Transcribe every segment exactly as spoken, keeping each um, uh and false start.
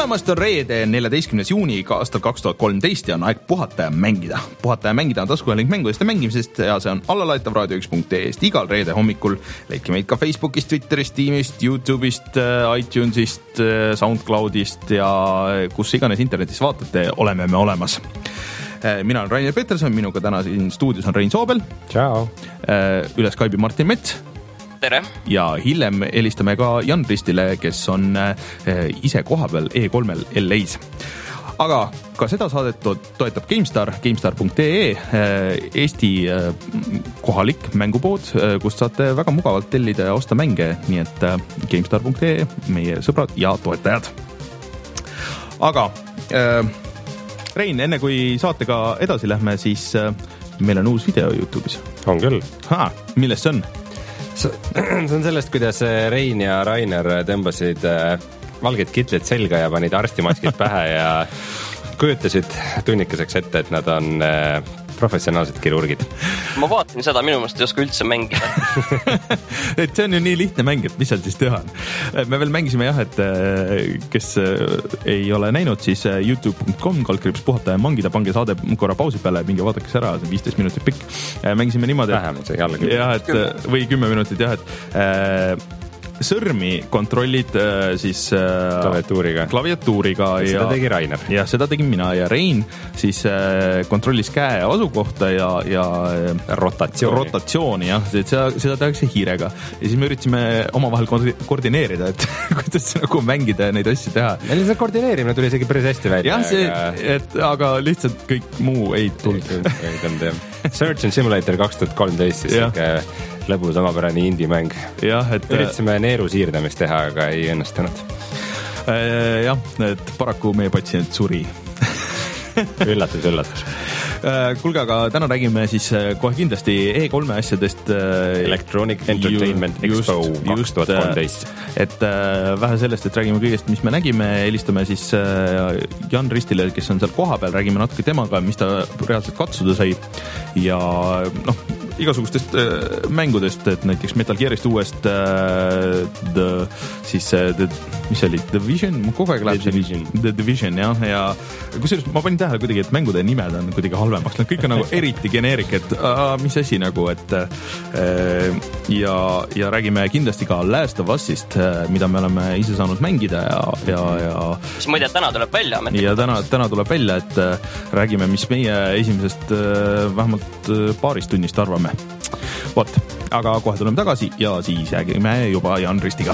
tulemast on reede neljateistkümnes juuni aastal kaks tuhat kolmteist ja on aeg puhata ja mängida. Puhata ja mängida on taskuhääling mängudest ja mängimisest ja see on allalaetav raadio üks punkt ee-st igal reede hommikul. Leidke meid ka Facebookist, Twitterist, Teamist, YouTube'ist, iTunesist, Soundcloudist ja kus iganes internetis vaatate, oleme me olemas. Mina olen Rainer Peterson, minuga täna siin stuudios on Rein Soobel. Ciao. Üle Skype'i Martin Mets. Tere. Ja hiljem helistame ka Jan Ristile, kes on ise kohapeal E kolmel L A's. Aga ka seda saadet toetab GameStar, GameStar punkt ee, Eesti kohalik mängupood, kust saate väga mugavalt tellida ja osta mänge, nii et GameStar punkt ee, meie sõbrad ja toetajad. Aga Rein, enne kui saatega edasi lähme, siis meil on uus video YouTube'is. On küll. Ha, millest see on? See on sellest, kuidas Rein ja Rainer tõmbasid valged kitlid selga ja panid arstimaskid pähe ja kujutasid tunnikeseks ette, et nad on professionaalsed kirurgid. Ma vaatasin seda, minu meelest ei oska üldse mängida. Et see on ju nii lihtne mäng, et mis seal siis teha on. Me veel mängisime jah, et kes ei ole näinud, siis youtube punkt com kaldkriips puhata ja mangida, pange saade korra pausi peale, minge vaadake ära, see on viisteist minutit pikk. Mängisime niimoodi, vähemalt see jälle jah, et, või kümme minutit jah, et sõrmi kontrollid siis klaviatuuriga, klaviatuuriga ja seda tegi Rainer. Ja seda tegin mina ja Rein siis kontrollis käe asukohta ja, ja rotatsiooni, rotatsiooni jah, seda, seda tehakse hiirega. Ja siis me üritasime omavahel koordineerida, et kuidas nagu mängida ja neid asju teha. Ja lihtsalt koordineerimine tuli isegi päris hästi välja. Jah, see, aga... Et, aga lihtsalt kõik muu ei tulnud. Surgeon Simulator kaks tuhat kolmteist siis ikka lõbus omapärane indie-mäng. Jah, et üritasime neeru siirdamist teha, aga ei õnnestunud. Jah, et paraku meie patsient suri. Üllatus, üllatus. Kuulge, aga täna räägime siis kohe kindlasti E kolme asjadest. Electronic Entertainment just, Expo kaks tuhat kolmteist. Et vähe sellest, et räägime kõigest, mis me nägime, helistame siis Jan Ristile, kes on seal koha peal, räägime natuke temaga, mis ta reaalselt katsuda sai ja noh, igasugustest äh, mängudest, et näiteks Metal Gearist uuest äh, the, siis äh, the, mis oli, The Division, kogu aeg läheb The Division, The Division jah, ja kusjuures ma panin tähele kuidagi, et mängude nimed on kuidagi halvemaks, nad kõik on nagu eriti generik, et äh, mis asi nagu, et äh, ja, ja räägime kindlasti ka Last of Us'ist, äh, mida me oleme ise saanud mängida ja, ja, ja mis ma ei tea, täna tuleb välja ja täna, täna tuleb välja, et äh, räägime, mis meie esimesest äh, vähemalt äh, paarist tunnist arvame. Vot, aga kohe tuleme tagasi ja siis räägime juba Jan Ristiga.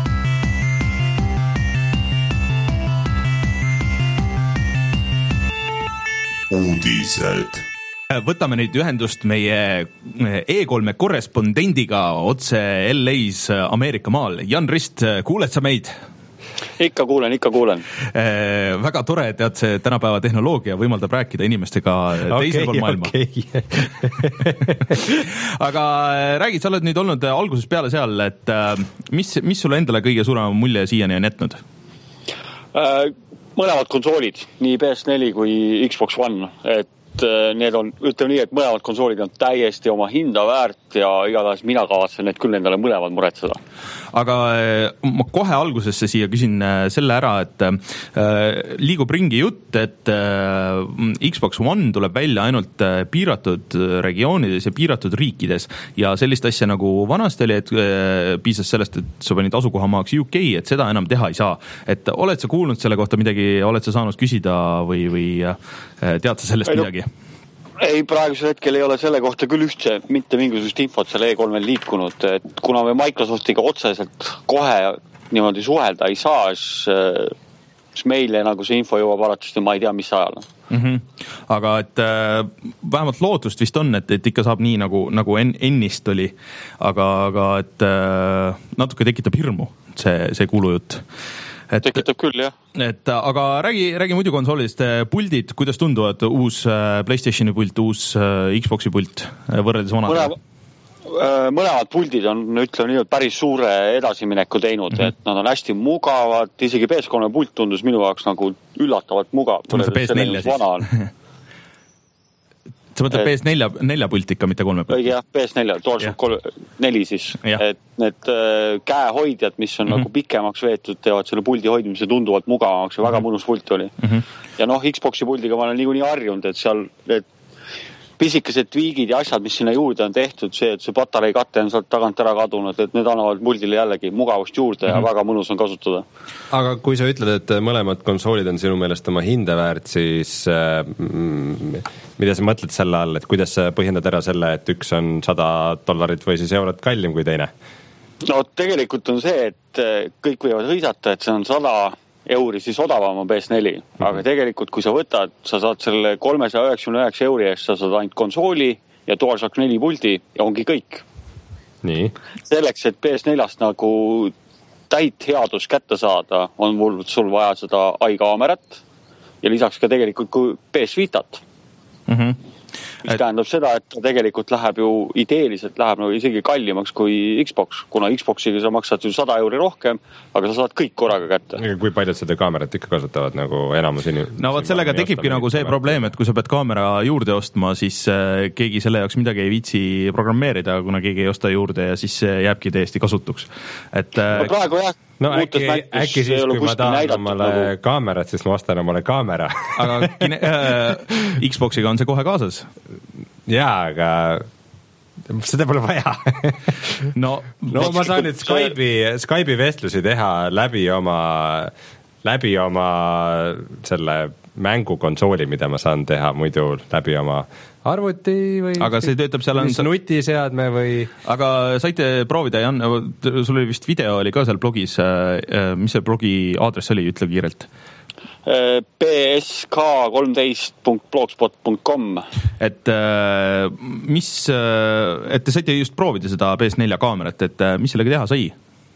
Uudised. Võtame nüüd ühendust meie E kolme korrespondendiga otse L A's Ameerika maal. Jan Rist, kuuled sa meid? Ikka kuulen, ikka kuulen. Äh, väga tore, tead, see tänapäeva tehnoloogia võimaldab rääkida inimestega teisel pool maailma. Okay. Aga räägid, sa oled nüüd olnud algusest peale seal, et mis, mis sulle endale kõige suurema mulje siiani on jätnud? Äh, mõlemad konsoolid, nii P S neli kui Xbox One, et need on, ütleme nii, et mõlemad konsoolid on täiesti oma hinda väärt ja igatahes mina kavatsen need küll endale mõlemad muretseda. Aga ma kohe algusesse siia küsin selle ära, et äh, liigub ringi jutt, et äh, Xbox One tuleb välja ainult piiratud regioonides ja piiratud riikides ja sellist asja nagu vanasti oli, et äh, piisas sellest, et sa panid asukohamaaks U K, et seda enam teha ei saa. Et oled sa kuulnud selle kohta midagi, oled sa saanud küsida või, või äh, tead sa sellest ei, midagi? Ei, praegusel hetkel ei ole selle kohta küll ühtse mitte mingisugust infot selle E kolmel liikunud, et kuna me Microsoftiga otseselt kohe niimoodi suhelda ei saa, siis meile nagu see info jõuab alatust ja ma ei tea, mis ajal. Mm-hmm. Aga et äh, vähemalt lootust vist on, et, et ikka saab nii nagu, nagu en, ennist oli, aga, aga et äh, natuke tekitab hirmu see, see kuulujutt. Et, tekitab küll, jah. Et, aga räägi, räägi muidu konsoolist, puldid, kuidas tunduvad uus PlayStationi pult, uus Xboxi pult võrreldes vanadega? Mõlemad puldid on, ütleme nii, päris suure edasimineku teinud, mm-hmm. et nad on hästi mugavad, isegi P S kolme pult tundus minu jaoks nagu üllatavalt mugav. Tundus P S neli siis? sa mõtled P S neli, nelja pult ikka, mitte kolme pult? õige jah, P S neli, DualShock neli siis, et need äh, käehoidjad, mis on mm -hmm. nagu pikemaks veetud, teevad selle puldi hoidmise tunduvalt mugavamaks ja väga mm -hmm. mõnus pult oli mm. -hmm. ja noh, Xboxi puldiga ma olen niikuinii harjunud, et seal need pisikesed tweagid ja asjad, mis sinna juurde on tehtud, see, et see patarei kate on sealt tagant ära kadunud, et need annavad puldile jällegi mugavust juurde ja mm -hmm. väga mõnus on kasutada. Aga kui sa ütled, et mõlemad konsoolid on sinu meelest oma hinde väärt, siis äh, mida sa mõtled selle all, et kuidas sa põhjendad ära selle, et üks on sada dollarit või siis eurot kallim kui teine? No tegelikult on see, et kõik võivad hõisata, et see on sada euri siis odavama P S neli, aga tegelikult kui sa võtad, sa saad selle kolmesaja üheksakümne üheksa euri eest, sa saad ainult konsooli ja DualShock neli puldi ja ongi kõik. Nii. Selleks, et P S neljast nagu täit headust kätte saada, on mul sul vaja seda i-kaamerat ja lisaks ka tegelikult kui P S Vitat. Mm-hmm. mis et... tähendab seda, et ta tegelikult läheb ju, ideeliselt läheb nagu isegi kallimaks kui Xbox, kuna Xboxiga sa maksad ju sada euri rohkem, aga sa saad kõik korraga kätte. Kui paljud seda kaamerat ikka kasutavad nagu enamus inimesed? No vot sellega tekibki nagu see probleem, et kui sa pead kaamera juurde ostma, siis keegi selle jaoks midagi ei viitsi programmeerida, kuna keegi ei osta juurde ja siis jääbki täiesti kasutuks. Et... No praegu jah. No äkki, äkki siis, kui ma tahan omale nagu... kaamerat, siis ma ostan omale kaamera. Aga kine, äh, Xboxiga on see kohe kaasas? Jaa, aga seda pole vaja. no, no ma saan nüüd Skype'i, Skype'i vestlusi teha läbi oma, läbi oma selle mängukonsooli, mida ma saan teha muidu läbi oma arvuti või aga see töötab seal on nutiseadme või aga saite proovida, Jan, sul oli vist video oli ka seal blogis, mis see blogi aadress oli, ütle kiirelt? P S K kolmteist punkt blogspot punkt com et mis, et te saite just proovida seda P S neli kaamerat, et mis sellega teha sai?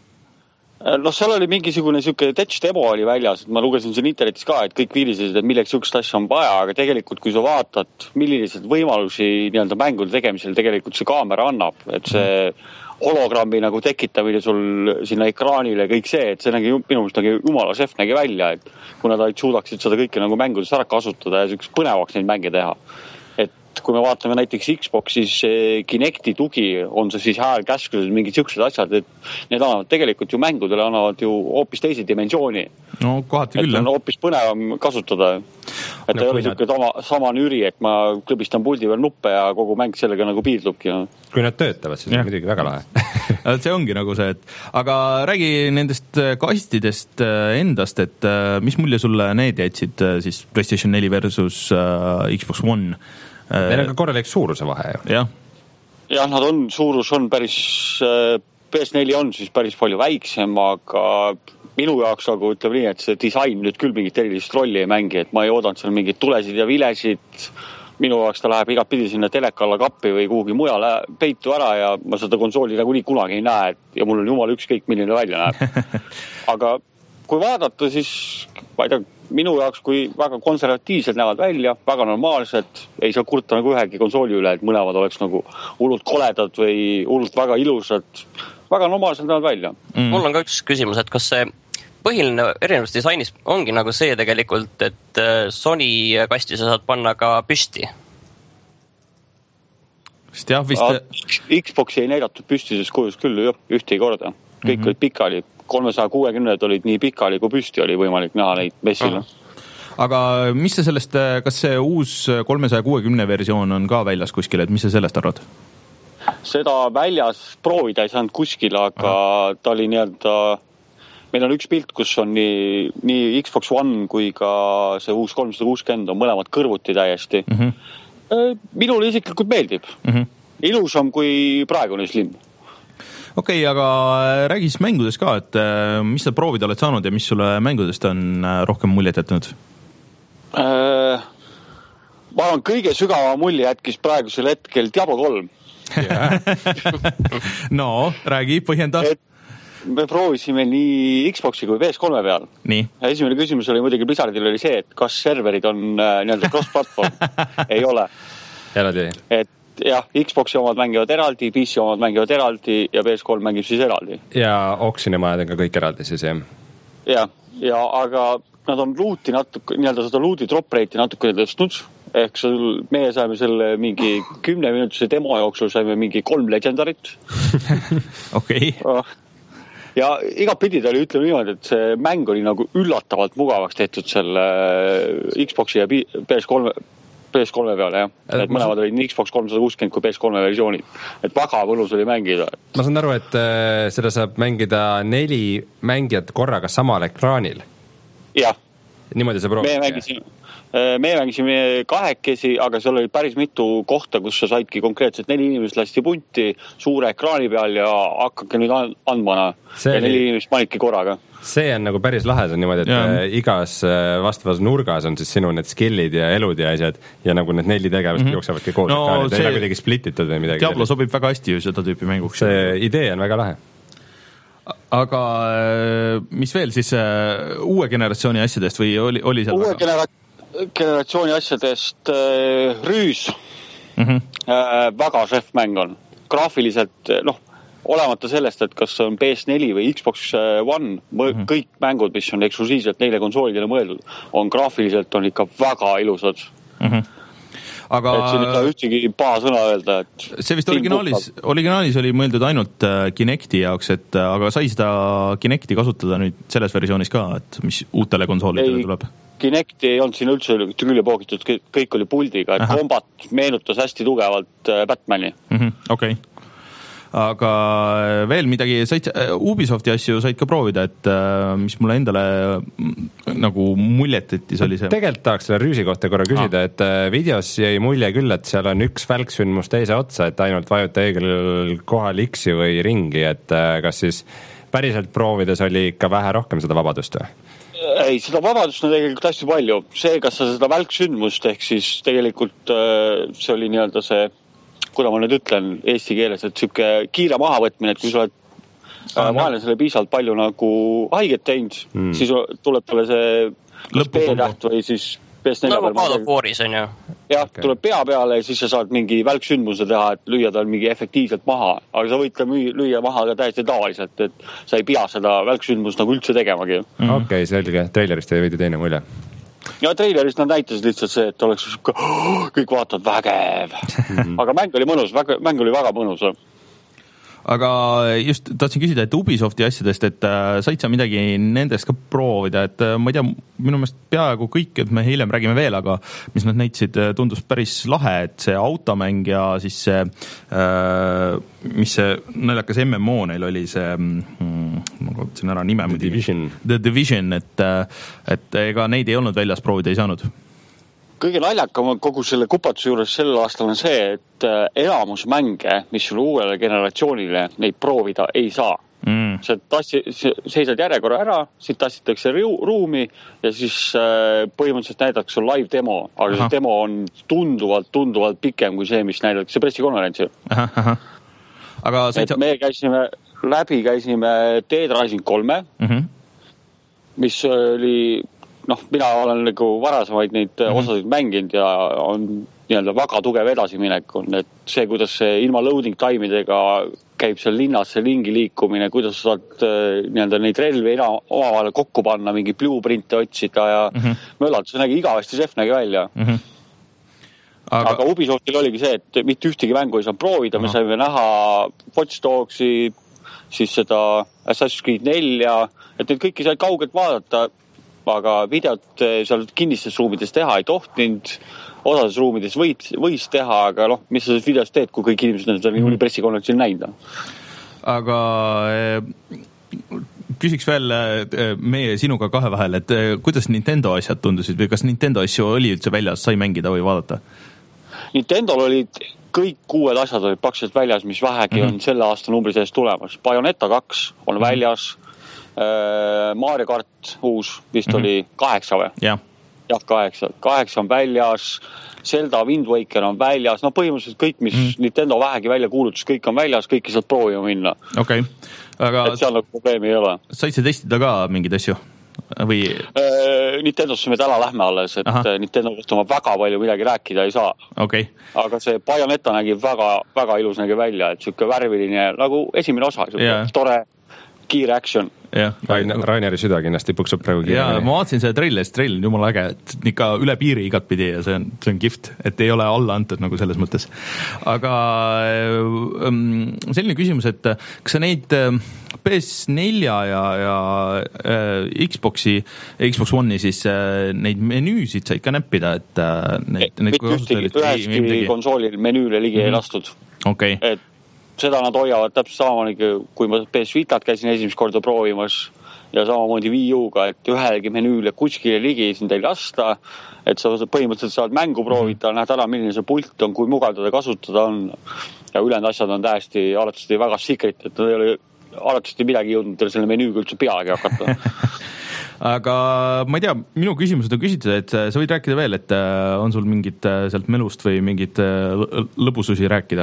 noh, seal oli mingisugune siuke touch demo oli väljas, et ma lugesin siin internetis ka, et kõik viilisid, et milleks siukest asja on vaja, aga tegelikult kui sa vaatad, millised võimalusi nii-öelda mängude tegemisel tegelikult see kaamera annab, et see hologrammi nagu tekitamine sul sinna ekraanile, kõik see, et see nägi minu meelest nägi jumala sef nägi välja, et kuna ta suudaksid seda kõike nagu mängudes ära kasutada ja siukest põnevaks neid mänge teha. Kui me vaatame näiteks Xboxis Kinecti tugi, on see siis häälkäsklused, mingid siuksed asjad, et need annavad tegelikult ju mängudele annavad ju hoopis teisi dimensiooni. No kohati küll. Et on hoopis põnevam kasutada. Et no, ta ei ole siuke sama, sama nüri, et ma klõbistan puldi veel nuppe ja kogu mäng sellega nagu piirdubki. No. Kui nad töötavad, siis on midagi väga lahe. see ongi nagu see, et aga räägi nendest kastidest endast, et mis mulje sulle need jätsid siis PlayStation neli versus Xbox One? Neil on ka korralik suuruse vahe. Jah. jah, nad on, suurus on päris, P S neli on siis päris palju väiksem, aga minu jaoks nagu ütleb nii, et see disain nüüd küll mingit erilist rolli ei mängi, et ma ei oodanud seal mingid tulesid ja vilesid. Minu jaoks ta läheb igat pidi sinna teleka alla kappi või kuhugi mujale peitu ära ja ma seda konsooli nagu nii kunagi ei näe ja mul on jumal ükskõik, milline välja näeb. Aga kui vaadata, siis ma ei tea, minu jaoks, kui väga konservatiivselt näevad välja, väga normaalsed, ei saa kurta nagu ühegi konsooli üle, et mõlemad oleks nagu hullult koledad või hullult väga ilusad, väga normaalselt näevad välja. Mm. Mul on ka üks küsimus, et kas see põhiline erinevus disainis ongi nagu see tegelikult, et Sony kasti sa saad panna ka püsti? Sest jah, vist... Xboxi ei näidatud püstises kujus küll ühte korda. Kõik mm-hmm. olid pikali. kolmesaja kuuekümned olid nii pikali, kui püsti oli võimalik näha neid messil. Aga mis see sellest, kas see uus kolmesaja kuuekümne versioon on ka väljas kuskil, et mis sa sellest arvad? Seda väljas proovida ei saanud kuskil, aga Aha. ta oli nii-öelda, meil on üks pilt, kus on nii, nii Xbox One kui ka see uus kolmsada kuuskümmend on mõlemad kõrvuti täiesti. Mm-hmm. Minule isiklikult meeldib. Mm-hmm. Ilusam kui praegune Slim. Okei, okay, aga räägi siis mängudest ka, et mis sa proovida oled saanud ja mis sulle mängudest on rohkem muljet jätnud? Äh, ma olen kõige sügava mulje jätkis praegusel hetkel Diablo kolm. no, räägi, põhjenda. Et me proovisime nii Xboxi kui P S kolme peal. Nii. Esimene küsimus oli muidugi Blizzardil oli see, et kas serverid on äh, nii-öelda cross-platform. ei ole. Eraldi. Et jah, Xboxi omad mängivad eraldi, P C omad mängivad eraldi ja P S kolm mängib siis eraldi. Ja Oxini majad on ka kõik eraldi siis, jah? Ja, ja aga nad on luuti natuke, nii-öelda seda luudi drop rate'i natuke tõstnud, ehk sul, meie saime selle mingi kümne minutise demo jooksul saime mingi kolm legendarit. Okei. Ja igatpidi ta oli, ütleme niimoodi, et see mäng oli nagu üllatavalt mugavaks tehtud selle Xboxi ja P S kolme, P S kolme peale, jah. Et mõlemad olid nii Xbox kolmsada kuuskümmend kui P S kolme versioonid. Et väga mõnus oli mängida. Ma saan aru, et seda saab mängida neli mängijat korraga samal ekraanil. Jah. Niimoodi see proovi. Me mängisime, me mängisime kahekesi, aga seal oli päris mitu kohta, kus sa saidki konkreetselt neli inimest lasti punti suure ekraani peal ja hakkake nüüd andmana. See ja neli inimest panidki korraga. See on nagu päris lahe, see on niimoodi, et ja. igas vastavas nurgas on siis sinu need skillid ja elud ja asjad ja nagu need neli tegevust mm-hmm. jooksevatki koos no, ekraanid. See ei ole kuidagi splititud või midagi. Diablo sobib väga hästi ju seda tüüpi mänguks. See idee on väga lahe. Aga mis veel siis uue generatsiooni asjadest või oli, oli seal uue genera- generatsiooni asjadest äh, Rüüs mm-hmm. äh, väga šef mäng on graafiliselt, noh olemata sellest, et kas on P S neli või Xbox One mm-hmm. kõik mängud, mis on eksklusiivselt neile konsoolidele mõeldud, on graafiliselt on ikka väga ilusad mm-hmm. Aga et siin ei saa ühtegi paha sõna öelda, et see vist originaalis, originaalis oli mõeldud ainult Kinecti jaoks, et aga sai seda Kinecti kasutada nüüd selles versioonis ka, et mis uutele konsoolidele ei, tuleb? Kinecti ei olnud siin üldse külje poogitud, kõik oli puldiga, et Aha. kombat meenutas hästi tugevalt Batmani. Mm-hmm, okei. Okay. Aga veel midagi, said, Ubisofti asju said ka proovida, et mis mulle endale nagu muljetittis oli see. Tegelikult tahaks selle Rüüsi kohta korra küsida, ah. et videos jäi mulje küll, et seal on üks välksündmus teise otsa, et ainult vajuta õigel kohal X-i või ringi, et kas siis päriselt proovides oli ikka vähe rohkem seda vabadust või? Ei, seda vabadust on tegelikult hästi palju. See, kas sa seda välksündmust, ehk siis tegelikult see oli nii-öelda see kuidas ma nüüd ütlen eesti keeles, et siuke kiire mahavõtmine, et kui sa oled ah, vaenlasele piisavalt palju nagu haiget teinud, mm. siis tuleb talle see B-täht või siis P S neli nagu God of Waris on ju. Jah, okay. Tuleb pea peale ja siis sa saad mingi välksündmuse teha, et lüüa tal mingi efektiivselt maha, aga sa võid ta lüüa maha ka täiesti tavaliselt, et sa ei pea seda välksündmust nagu üldse tegemagi. Mm. Okei, okay, selge. Trailerist ei võidi teine mulje. Ja trailerist nad näitasid lihtsalt see, et oleks kõik vaatavad vägev. Aga mäng oli mõnus, mäng oli väga mõnus. Aga just tahtsin küsida, et Ubisofti asjadest, et äh, said sa midagi nendest ka proovida, et äh, ma ei tea, minu meelest peaaegu kõik, et me hiljem räägime veel, aga mis nad näitasid, tundus päris lahe, et see automäng ja siis see äh, mis see naljakas M M O neil oli see mm, ma kaotasin ära nime The Division, The Division, et, et ega neid ei olnud väljas proovida, ei saanud. Kõige naljakam kogu selle kupatuse juures sel aastal on see, et enamus mänge, mis sul uuele generatsioonile neid proovida ei saa. Mm. Sa tassi, seisad järjekorra ära, siit tassitakse ruumi ja siis põhimõtteliselt näidatakse sul live demo, aga Aha. see demo on tunduvalt, tunduvalt pikem kui see, mis näidatakse pressikonverentsil. Aha, aha. Aga et sa... me käisime läbi, käisime Dead Rising kolme, mm-hmm. mis oli... noh, mina olen nagu varasemaid neid mm-hmm. osasid mänginud ja on nii-öelda väga tugev edasiminek on, et see, kuidas see ilma loading time'idega käib seal linnas see lingi liikumine, kuidas sa saad nii-öelda neid relvi omavahel kokku panna, mingi blueprinte otsida ja mm-hmm. möllad, see nägi igavesti sef nägi välja. Mm-hmm. Aga... aga Ubisoftil oligi see, et mitte ühtegi mängu ei saa proovida, me saime näha Watch Dogsi, siis seda Assassin's Creed nelja, et need kõiki said kaugelt vaadata, aga videot seal kinnistes ruumides teha ei tohtinud, osades ruumides võid, võis teha, aga noh, mis sa videos teed, kui kõik inimesed on seda mm. pressikonverentsil näinud. Aga küsiks veel meie sinuga kahe vahel, et kuidas Nintendo asjad tundusid või kas Nintendo asju oli üldse väljas, sai mängida või vaadata? Nintendol olid kõik uued asjad olid praktiliselt väljas, mis vähegi mm-hmm. on selle aasta numbri sees tulemas. Bayonetta kaks on mm-hmm. väljas, Mario Kart uus vist mm-hmm. oli kaheksa või? jah, jah, kaheksa. kaheksa on väljas, Zelda Wind Waker on väljas, no põhimõtteliselt kõik, mis mm-hmm. Nintendo vähegi välja kuulutus, kõik on väljas, kõiki saad proovima minna. Okei, okay. Aga et seal nagu probleemi ei ole. Said sa testida ka mingeid asju? Või... Nintendosse me täna lähme alles, et Aha. Nintendo kohta ma väga palju midagi rääkida ei saa. Okay. Aga see Bayonetta nägi väga, väga ilus nägi välja, et siuke värviline nagu esimene osa, siuke yeah. tore kiire action. jah, Rainer, Raineri süda kindlasti puksub praegu kiiremini. Ja ma vaatasin seda treilist, treil on jumala äge, et ikka üle piiri igat pidi ja see on, see on kihvt, et ei ole alla antud nagu selles mõttes. Aga ähm, selline küsimus, et kas sa neid P S four ja, ja äh, Xboxi, Xbox One'i siis äh, neid menüüsid said ka näppida, et äh, neid, ei, mitte ühtegi, üheski konsoolil menüüle ligi mm-hmm. ei lastud. Okay. Et seda nad hoiavad täpselt samamoodi, kui ma P S Vitat käisin esimest korda proovimas ja samamoodi Wii U-ga, et ühelegi menüüle kuskile ligi sind ei lasta, et sa põhimõtteliselt saad mängu proovida, näed ära, milline see pult on, kui mugav teda kasutada on ja ülejäänud asjad on täiesti arvatavasti väga secret, et nad ei ole arvatavasti midagi jõudnud selle menüüga üldse pealegi hakata. Aga ma ei tea, minu küsimused on küsitud, et sa võid rääkida veel, et on sul mingit sealt melust või mingit lõbususi rääkida?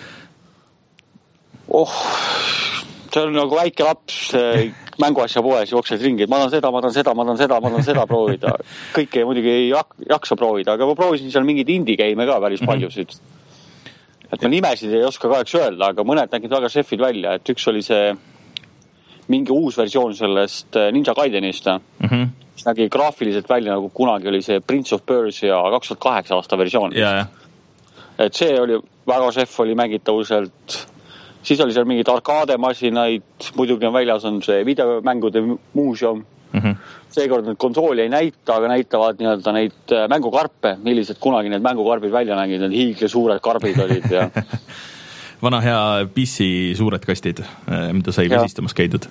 Oh, see on nagu väike laps mänguasja poes jooksed ringi, et ma tahan seda, ma tahan seda, ma tahan seda, ma tahan seda proovida. Kõike muidugi ei jaksa proovida, aga ma proovisin seal mingid indie-game ka päris paljusid. Et ma nimesid ei oska kaheks öelda, aga mõned nägid väga šefid välja, et üks oli see mingi uus versioon sellest Ninja Gaidenist, mm-hmm. mis nägi graafiliselt välja, nagu kunagi oli see Prince of Persia kaks tuhat kaheksa aasta versioon. Yeah. Et see oli väga šef, oli mängitavuselt. Siis oli seal mingid arkademasinaid, muidugi on väljas on see videomängude muuseum. Mm-hmm. Seekord need konsooli ei näita, aga näitavad nii-öelda neid mängukarpe, millised kunagi need mängukarbid välja nägid, need hiigle suured karbid olid. Ja... Vana hea P C suured kastid, mida sai visistamas käidud.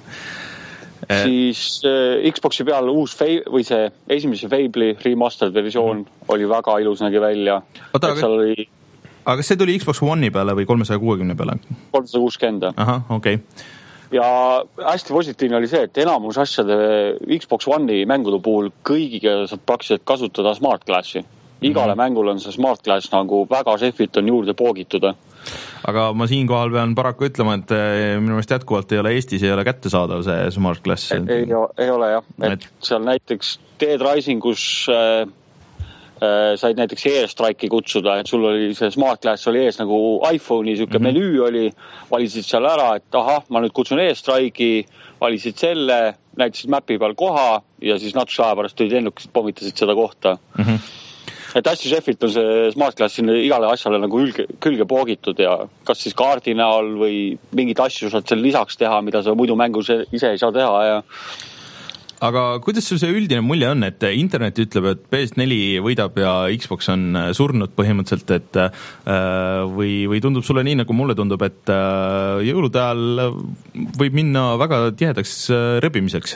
Siis äh, Xboxi peal uus Fa- või see esimese Fable'i remastered versioon mm-hmm. oli väga ilus nägi välja. Oota, aga... seal oli... aga kas see tuli Xbox One'i peale või kolmsada kuuskümmend peale? kolmsada kuuskümmend. Aha, okei. Okay. Ja hästi positiivne oli see, et enamus asjade Xbox One'i mängude puhul kõigiga saab praktiliselt kasutada Smart Glassi. Igale mm-hmm. mängul on see Smart Glass nagu väga šefilt on juurde poogitud. Aga ma siinkohal pean paraku ütlema, et minu meelest jätkuvalt ei ole Eestis ei ole kättesaadav see Smart Glass. Ei, ei, ei ole jah, et, et seal näiteks Dead Risingus äh, äh, said näiteks Airstrike'i kutsuda, et sul oli see Smart Glass oli ees nagu iPhone'i, siuke mm-hmm. menüü oli, valisid seal ära, et ahah, ma nüüd kutsun Airstrike'i, valisid selle, näitasid mapi peal koha ja siis natuke aja pärast tulid ennukesed, pommitasid seda kohta. Mm-hmm. Et hästi šefilt on see Smart Glass sinna igale asjale nagu külge, külge poogitud ja kas siis kaardi näol või mingid asju saad seal lisaks teha, mida sa muidu mängus ise ei saa teha ja... Aga kuidas sul see üldine mulje on, et internet ütleb, et P S four võidab ja Xbox on surnud põhimõtteliselt, et või, või tundub sulle nii, nagu mulle tundub, et jõulude ajal võib minna väga tihedaks rebimiseks?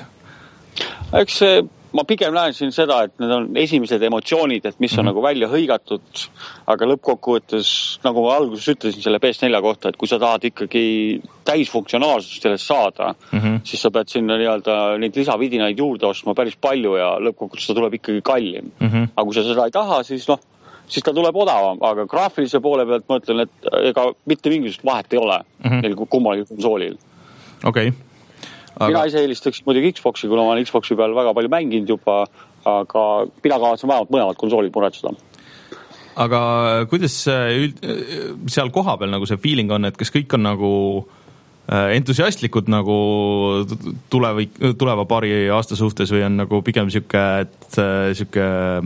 Eks see ma pigem näen siin seda, et need on esimesed emotsioonid, et mis on mm-hmm. nagu välja hõigatud, aga lõppkokkuvõttes, nagu ma alguses ütlesin selle P S four kohta, et kui sa tahad ikkagi täisfunktsionaalsust sellest saada, mm-hmm. siis sa pead sinna nii-öelda neid lisavidinaid juurde ostma päris palju ja lõppkokkuvõttes ta tuleb ikkagi kallim. Mm-hmm. Aga kui sa seda ei taha, siis noh, siis ta tuleb odavam, aga graafilise poole pealt ma ütlen, et ega mitte mingisugust vahet ei ole mm-hmm. neil kummalgi konsoolil. Okei. Okay. Aga... Mina ise eelistaks muidugi Xboxi, kuna ma olen Xboxi peal väga palju mänginud juba, aga mina kavatsen vähemalt mõlemad konsoolid muretseda. Aga kuidas üld... seal koha peal nagu see feeling on, et kas kõik on nagu entusiastlikud nagu tuleva, tuleva paari aasta suhtes või on nagu pigem siuke, et siuke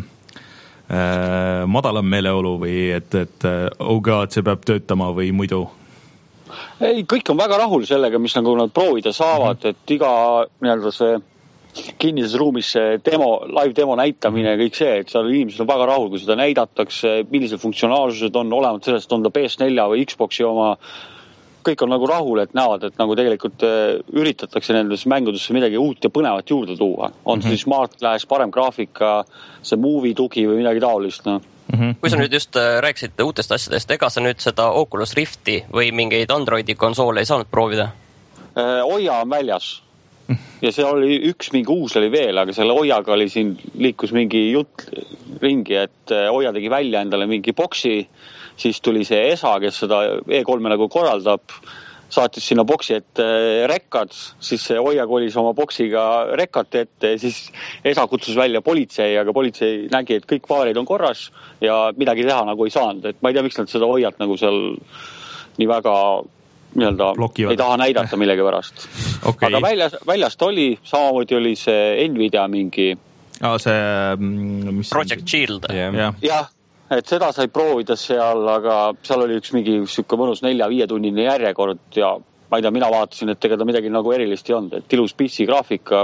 äh, madalam meeleolu või et, et oh god, see peab töötama või muidu? Ei, kõik on väga rahul sellega, mis nagu nad proovida saavad, et iga nii-öelda see kinnises ruumis see demo, live demo näitamine ja kõik see, et seal inimesed on väga rahul, kui seda näidatakse, millised funktsionaalsused on olemas sellest, on ta P S four või Xboxi oma, kõik on nagu rahul, et näevad, et nagu tegelikult üritatakse nendes mängudesse midagi uut ja põnevat juurde tuua. On mm-hmm. siis Smart Glass, parem graafika, see movie tugi või midagi taolist, no. Mm-hmm. Kui sa nüüd just rääkisid uutest asjadest, ega sa nüüd seda Oculus Rifti või mingeid Androidi konsoole ei saanud proovida? Oja on väljas ja see oli üks mingi uus oli veel, aga selle Ojaga oli siin liikus mingi jutt ringi, et Oja tegi välja endale mingi boksi, siis tuli see E S A, kes seda E kolm nagu korraldab, saatis sinna boksi ette rekkad, siis see Oja kolis oma boksiga rekkate ette ja siis E S A kutsus välja politsei, aga politsei nägi, et kõik paarid on korras ja midagi teha nagu ei saanud, et ma ei tea, miks nad seda Ojat nagu seal nii väga nii-öelda Blokivad. ei taha näidata millegi pärast okay.. aga väljas, väljast oli, samamoodi oli see Nvidia mingi ah, see, mis Project Shield. jah ja. ja, et seda sai proovida seal, aga seal oli üks mingi siuke mõnus nelja-viie tunnine järjekord ja ma ei tea, mina vaatasin, et ega ta midagi nagu erilist ei olnud, et ilus P C graafika.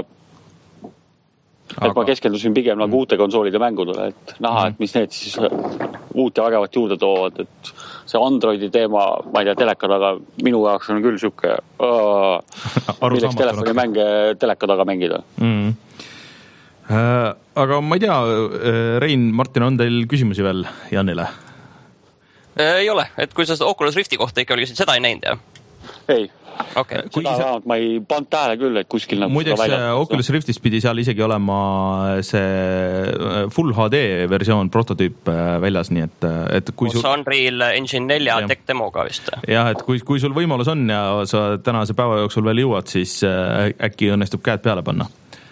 Aga... et ma keskendusin pigem nagu uute konsoolide mängudele, et näha, mm. et mis need siis uut ja vägevat juurde toovad, et see Androidi teema, ma ei tea, teleka taga minu jaoks on küll siuke uh, milleks telefoni mänge teleka taga mängida. Mm. Äh, aga ma ei tea, Rein, Martin, on teil küsimusi veel Janile? Ei ole, et kui sa seda Oculus Rifti kohta ikka oli, seda ei näinud, jah? Ei, okay. seda see... vähemalt ma ei pannud tähele küll, et kuskil nagu muideks Oculus Riftis pidi seal isegi olema see Full H D versioon prototüüp väljas, nii et, et kui sul... Unreal Engine nelja tech demoga vist. jah, et kui, kui sul võimalus on ja sa tänase päeva jooksul veel jõuad, siis äkki õnnestub käed peale panna.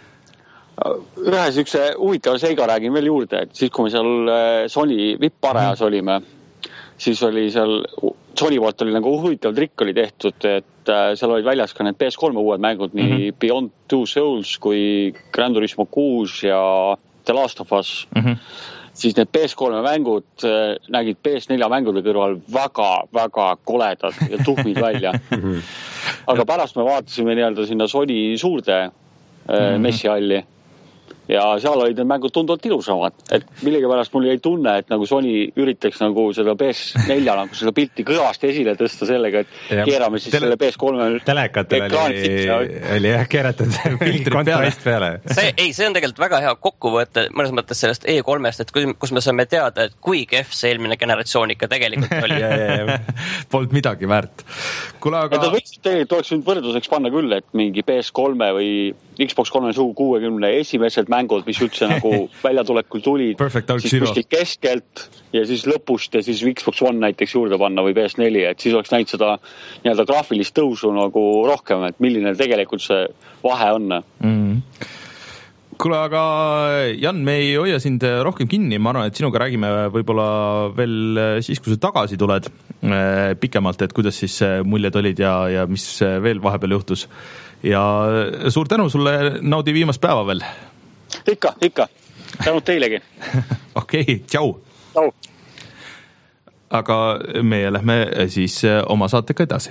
Ühe siukse huvitava seiga räägin veel juurde, et siis kui me seal Sony V I P-pareas mm. olime, siis oli seal Sony poolt oli nagu huvitav trikk oli tehtud, et seal olid väljas ka need P S kolme uued mängud, nii mm-hmm. Beyond Two Souls kui Gran Turismo kuus ja The Last of Us. Mm-hmm. Siis need P S kolme mängud nägid P S nelja mängude kõrval väga, väga koledad ja tuhmid välja. Aga pärast me vaatasime nii-öelda sinna Sony suurde mm-hmm. messihalli. Ja seal olid need mängud tunduvalt ilusamad, et millegi pärast mul jäi tunne, et nagu Sony üritaks nagu seda P S nelja nagu seda pilti kõvasti esile tõsta sellega, et ja, keerame siis tele, selle P S kolme telekatel oli, oli jah keeratud kontrast peale. See, ei, see on tegelikult väga hea kokkuvõte mõnes mõttes sellest E kolmest, et kus me saame teada, et kui kehv see eelmine generatsioon ikka tegelikult oli. ja, ja, ja. Polnud midagi väärt. Kule, aga... et võiksid tegelikult oleks nüüd võrdluseks panna küll, et mingi P S kolme või Xbox kolmesaja kuuekümne esimesed mängud, mis üldse nagu väljatulekul tulid, siis kuskil keskelt ja siis lõpust ja siis Xbox One näiteks juurde panna või P S neli, et siis oleks näinud seda nii-öelda graafilist tõusu nagu rohkem, et milline tegelikult see vahe on. Mm. Kuule, aga Jan, me ei hoia sind rohkem kinni, ma arvan, et sinuga räägime võib-olla veel siis, kui sa tagasi tuled pikemalt, et kuidas siis muljed olid ja, ja mis veel vahepeal juhtus. Ja suur tänu sulle, naudi viimast päeva veel. Ikka, ikka. Tänud teilegi. Okei, okay, tšau. Tšau. Aga meie lähme siis oma saatega edasi.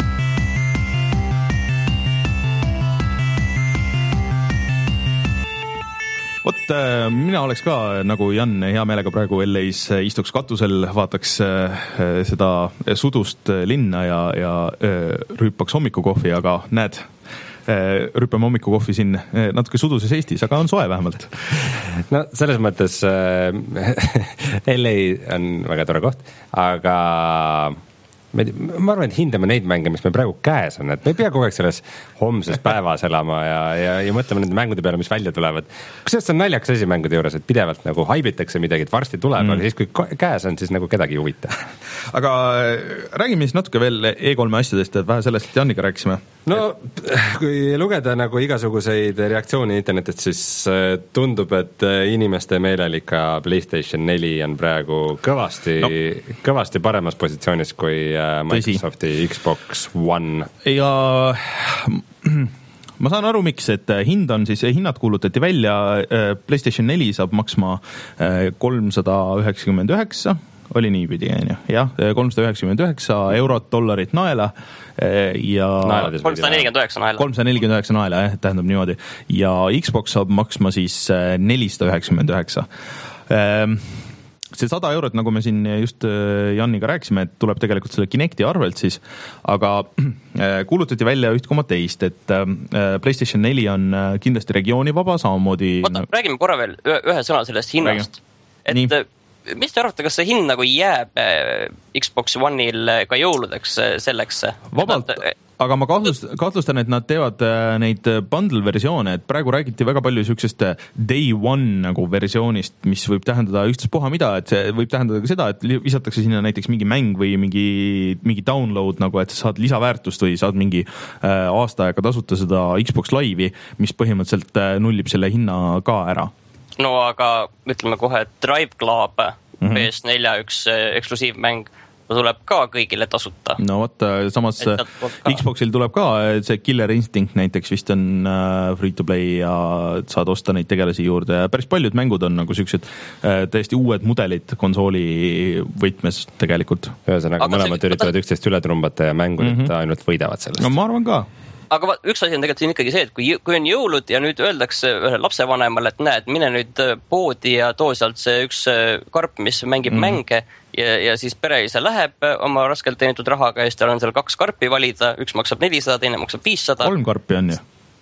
Vot, mina oleks ka nagu Jan hea meelega praegu L A's istuks katusel, vaataks seda sudust linna ja, ja rüüpaks hommikukohvi, aga näed, rüppame hommikukohvi siin natuke suduses Eestis, aga on soe vähemalt. No selles mõttes L A on väga tore koht, aga me, ma arvan, et hindame neid mänge, mis meil praegu käes on, et me ei pea kogu aeg selles homses päevas elama ja, ja, ja mõtlema nende mängude peale, mis välja tulevad. Kusjuures see on naljakas asi mängude juures, et pidevalt nagu haibitakse midagi, et varsti tuleb, mm. aga siis kui käes on, siis nagu kedagi huvita. Aga räägime siis natuke veel E kolme asjadest, et vähe sellest Janniga rääkisime. No kui lugeda nagu igasuguseid reaktsioone internetit, siis tundub, et inimeste meelel ikka PlayStation neli on praegu kõvasti, no. kõvasti paremas positsioonis kui Microsofti Tõsi. Xbox One. Ja ma saan aru, miks, et hind on siis, hinnad kuulutati välja, PlayStation neli saab maksma kolmsada üheksakümmend üheksa, oli niipidi, jah, kolmsada üheksakümmend üheksa eurot, dollarit naela ja kolmsada nelikümmend üheksa naela. kolmsada nelikümmend üheksa naela, jah, tähendab niimoodi. Ja Xbox saab maksma siis nelisada üheksakümmend üheksa. See sada eurot, nagu me siin just Janniga rääkisime, et tuleb tegelikult selle Kinecti arvelt siis, aga kuulutati välja üht koma teist, et PlayStation neli on kindlasti regioonivaba, samamoodi... Oota, räägime korra veel ühe sõna sellest hinnast. Et Nii. Mis te arvate, kas see hind nagu jääb Xbox One'il ka jõuludeks selleks? Vabalt, aga ma kahtlustan, kahtlustan, et nad teevad neid bundle-versioone, et praegu räägiti väga palju sellisest day one nagu versioonist, mis võib tähendada ükstaspuha mida, et see võib tähendada ka seda, et visatakse sinna näiteks mingi mäng või mingi, mingi download, nagu et sa saad lisaväärtust või saad mingi aasta aega tasuta seda Xbox Live'i, mis põhimõtteliselt nullib selle hinna ka ära. No aga ütleme kohe, Drive Club mm-hmm. P S neli üks eksklusiivmäng tuleb ka kõigile tasuta. no vot, samas Xboxil tuleb ka see Killer Instinct näiteks vist on free to play ja saad osta neid tegelasi juurde ja päris paljud mängud on nagu siuksed täiesti uued mudelid konsooli võtmes tegelikult. Ühesõnaga mõlemad see... üritavad üksteist üle trumbata ja mängud mm -hmm. ainult võidavad sellest. no ma arvan ka. Aga üks asi on tegelikult siin ikkagi see, et kui, kui on jõulud ja nüüd öeldakse ühele lapsevanemale, et näed, mine nüüd poodi ja too sealt see üks karp, mis mängib mm. mänge ja, ja siis pereisa läheb oma raskelt teenitud rahaga ja siis tal on seal kaks karpi valida, üks maksab nelisada, teine maksab viissada. Kolm karpi on ju.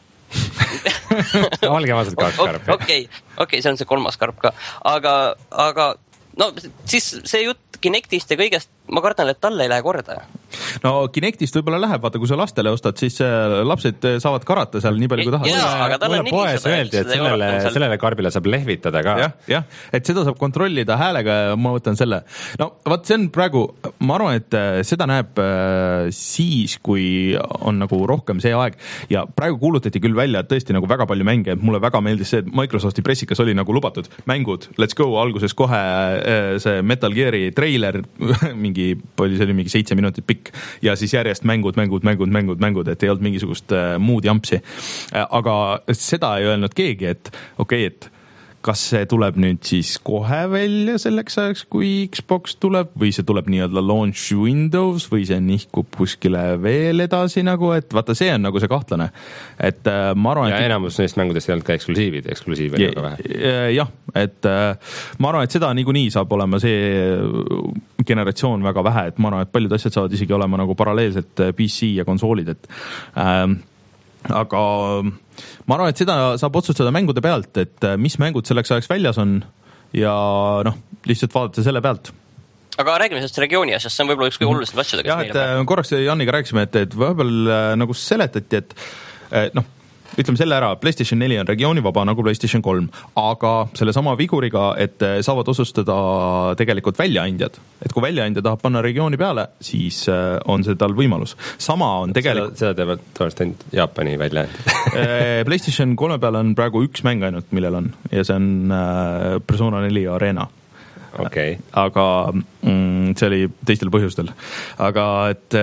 Olge vased kaks karpi. Okei, okei, see on see kolmas karp ka. Aga, aga no siis see jutt Kinectist ja kõigest, ma kardan, et talle ei lähe korda. No Kinectist võib-olla läheb, vaata kui sa lastele ostad, siis lapsed saavad karata seal nii palju kui tahavad. Jaa, aga tal on poes öeldi, et sellele, sellele karbile saab lehvitada ka. Jah, jah, et seda saab kontrollida häälega ja ma võtan selle. No vaat see on praegu, ma arvan, et seda näeb siis, kui on nagu rohkem see aeg ja praegu kuulutati küll välja, et tõesti nagu väga palju mänge, mulle väga meeldis see, et Microsofti pressikas oli nagu lubatud mängud, let's go, alguses kohe see Metal Gear'i trailer, mingi, see oli mingi seitse minutit pikk ja siis järjest mängud, mängud, mängud, mängud, mängud, et ei olnud mingisugust muud jampsi. Aga seda ei öelnud keegi, et okei, okay, et kas see tuleb nüüd siis kohe välja selleks ajaks, kui Xbox tuleb või see tuleb nii-öelda launch Windows või see nihkub kuskile veel edasi nagu, et vaata, see on nagu see kahtlane. Et ma arvan, ja et enamus neist mängudest ei olnud ka eksklusiivid, eksklusiiv oli väga vähe. Jah, et ma arvan, et seda niikuinii saab olema see generatsioon väga vähe, et ma arvan, et paljud asjad saavad isegi olema nagu paralleelselt P C ja konsoolid, et ähm, aga ma arvan, et seda saab otsustada mängude pealt, et mis mängud selleks ajaks väljas on ja noh, lihtsalt vaadata selle pealt. Aga räägime sellest regiooni asjast, see on võib-olla üks kõige olulisem asjadega. Jah, et korraks Janniga rääkisime, et, et vahepeal nagu seletati, et noh, ütleme selle ära, PlayStation neli on regioonivaba nagu PlayStation kolm, aga selle sama viguriga, et saavad otsustada tegelikult väljaandjad. Et kui väljaandja tahab panna regiooni peale, siis on see tal võimalus. Sama on tegelikult... Seda, seda teevad tavaliselt ainult Jaapani väljaandjad. PlayStation kolme peale on praegu üks mäng ainult, millel on, ja see on Persona neli Arena. Okay. Aga mm, see oli teistel põhjustel. Aga et...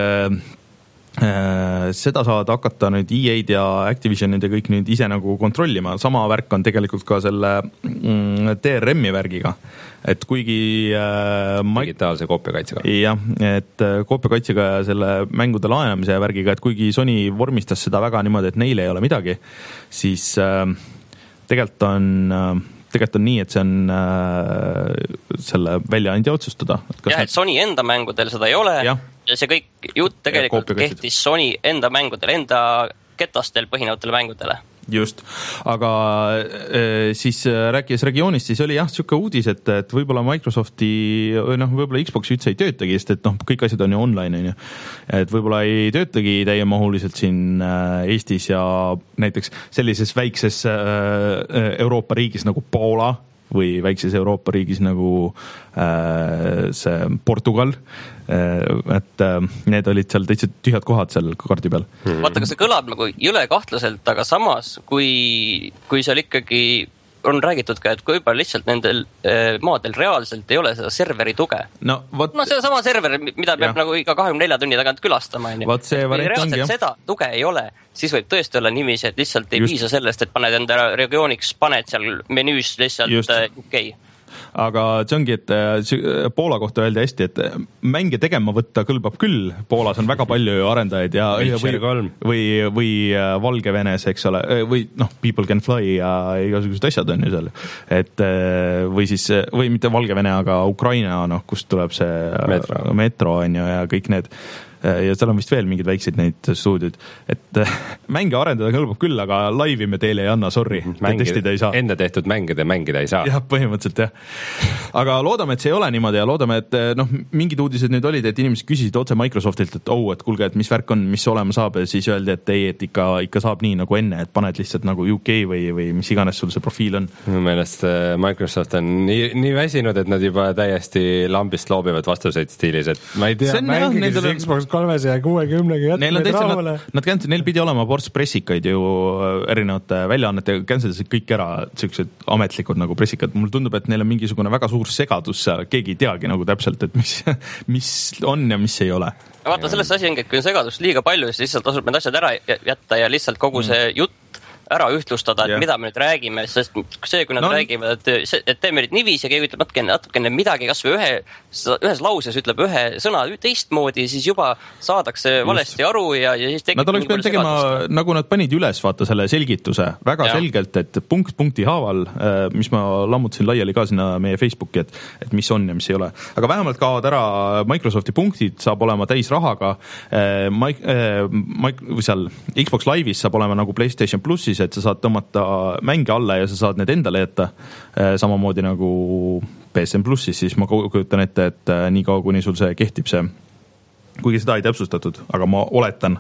seda saavad hakata nüüd E A-d ja Activisionid ja kõik nüüd ise nagu kontrollima. Sama värk on tegelikult ka selle D R M-i värgiga. Et kuigi äh, digitaalse koopiakaitsega. Jah, et koopiakaitsega ja selle mängude laenamise värgiga, et kuigi Sony vormistas seda väga niimoodi, et neil ei ole midagi, siis äh, tegelikult on äh, tegelikult on nii, et see on äh, selle väljaandja otsustada. Et jah, et Sony enda mängudel seda ei ole ja, ja see kõik jutt tegelikult kehtis Sony enda mängudel, enda ketastel põhinevatele mängudele. Just, aga äh, siis rääkides regioonist, siis oli jah, siuke uudis, et, et võib-olla Microsofti, noh, võib-olla Xbox üldse ei töötagi, sest et noh, kõik asjad on ju online, on ju. Et võib-olla ei töötagi täiemahuliselt siin äh, Eestis ja näiteks sellises väikses äh, Euroopa riigis nagu Poola või väikses Euroopa riigis nagu äh, see Portugal, äh, et äh, need olid seal täitsa tühjad kohad seal kaardi peal. Hmm. Vaata, kas see kõlab nagu jõle kahtlaselt, aga samas, kui, kui seal ikkagi on räägitud ka, et kui juba lihtsalt nendel äh, maadel reaalselt ei ole seda serveri tuge. No, võt... no see sama server, mida peab ja. Nagu iga kahekümne nelja tunni tagant külastama. Vaat see variant ongi, jah. Seda tuge ei ole, siis võib tõesti olla nimisi, et lihtsalt ei Just. piisa sellest, et paned enda regiooniks, paned seal menüüs lihtsalt Just. U K. Aga see ongi, et Poola kohta öeldi hästi, et mänge tegema võtta kõlbab küll. Poolas on väga palju arendajaid ja või, või, või Valgevenes, eks ole, või noh, People Can Fly ja igasugused asjad on ju seal. Et või siis, või mitte Valgevene, aga Ukraina, noh, kust tuleb see metro, metro on ju ja kõik need. Ja seal on vist veel mingid väikseid neid stuudioid, et mänge arendada kõlbab küll, aga laivi me teile ei anna, sorry, testida ei saa. Enda tehtud mängide mängida ei saa. Jah, põhimõtteliselt jah. Aga loodame, et see ei ole niimoodi ja loodame, et noh, mingid uudised nüüd olid, et inimesed küsisid otse Microsoftilt, et oh, et kuulge, et mis värk on, mis olema saab ja siis öeldi, et ei, et ikka, ikka saab nii nagu enne, et paned lihtsalt nagu U K või, või mis iganes sul see profiil on. Minu meelest Microsoft on nii, nii väsinud, et nad juba täiesti lambist loobivad vastuseid stiilis, et ma ei tea, mängige siis Xbox kolmesaja kuuekümnega jätmed rahule. Nad, nad cancel, neil pidi olema ports pressikaid ju erinevate väljaannete, cancelisid kõik ära, sellised ametlikud nagu pressikad. Mulle tundub, et neil on mingisugune väga suur segadus seal, keegi ei teagi nagu täpselt, et mis, mis on ja mis ei ole. Vaata, sellest asi ongi, et kui on segadust liiga palju, siis lihtsalt tasub need asjad ära jätta ja lihtsalt kogu see jutt ära ühtlustada, et yeah. mida me nüüd räägime, sest see, kui nad no. räägivad, et, et teeme nüüd niiviisi ja keegi ütleb natuke, natuke midagi, kas või ühe, ühes lauses ütleb ühe sõna teistmoodi, siis juba saadakse valesti aru ja, ja siis tekib... Nad oleks peal tegema, nagu nad panid üles, vaata selle selgituse väga ja. selgelt, et punkt punkti haaval, mis ma lammutasin laiali ka sinna meie Facebooki, et, et mis on ja mis ei ole. Aga vähemalt kaovad ära Microsofti punktid, saab olema täis rahaga, Mike, Mike, või seal Xbox Live'is saab olema nagu PlayStation Plussis, et sa saad tõmmata mänge alla ja sa saad need endale jätta samamoodi nagu P S N Plussis, siis ma kujutan ette, et nii kaua, kuni sul see kehtib see, kuigi seda ei täpsustatud, aga ma oletan.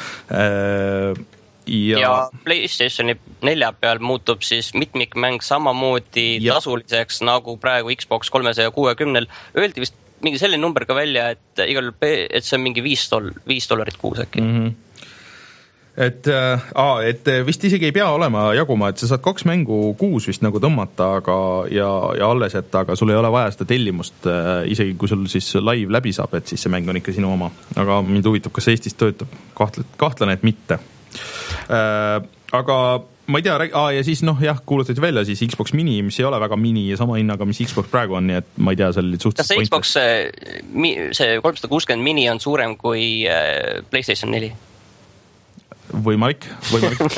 Ja, ja PlayStationi nelja peal muutub siis mitmikmäng samamoodi ja. tasuliseks nagu praegu Xbox kolmesaja kuuekümnel. Öeldi vist mingi selline number ka välja, et igal et see on mingi viis dollarit kuus äkki. Mm-hmm. Et, äh, et vist isegi ei pea olema jaguma, et sa saad kaks mängu kuus vist nagu tõmmata aga, ja, ja alles jätta, aga sul ei ole vaja seda tellimust, äh, isegi kui sul siis live läbi saab, et siis see mäng on ikka sinu oma. Aga mind huvitab, kas Eestis töötab, kahtlen, et mitte. Äh, aga ma ei tea, ah, ja siis noh, jah, kuulutati välja siis Xbox Mini, mis ei ole väga mini ja sama hinnaga, mis Xbox praegu on, nii et ma ei tea, seal oli suhteliselt kas see Xbox, see, see kolmsada kuuskümmend mini on suurem kui PlayStation neli? Võimalik, võimalik.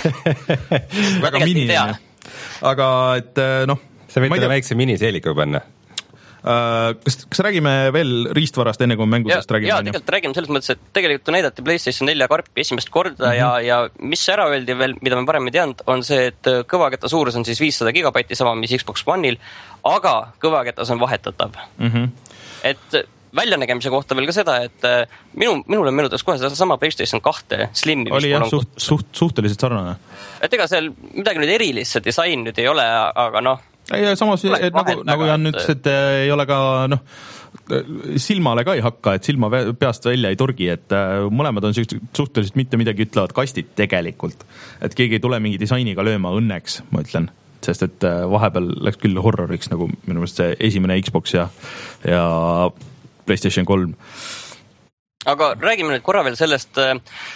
väga mini. Aga et noh. Sa võid teda väikse miniseeliku panna. Kas, kas räägime veel riistvarast enne kui mängusest ja, räägime? Jaa, tegelikult räägime selles mõttes, et tegelikult näidati PlayStation nelja karpi esimest korda mm-hmm. ja, ja mis ära öeldi veel, mida me parem ei teanud, on see, et kõvaketta suurus on siis viissada gigabaiti sama, mis Xbox One'il, aga kõvaketas on vahetatav. Mm-hmm. Et väljanägemise kohta veel ka seda, et minu, minule meenutas kohe seda sama PlayStation kahte Slimmi. Oli jah, suht, suht, suhteliselt sarnane. Et ega seal midagi nüüd erilist, see disain nüüd ei ole, aga noh. Ja samas, et nagu, nagu Jan ütles, et ei ole ka noh, silmale ka ei hakka, et silma peast välja ei torgi, et mõlemad on suhteliselt mitte midagi ütlevad kastid tegelikult. Et keegi ei tule mingi disainiga lööma õnneks, ma ütlen. Sest et vahepeal läks küll horroriks, nagu minu meelest see esimene Xbox ja, ja PlayStation kolm. Aga räägime nüüd korra veel sellest äh,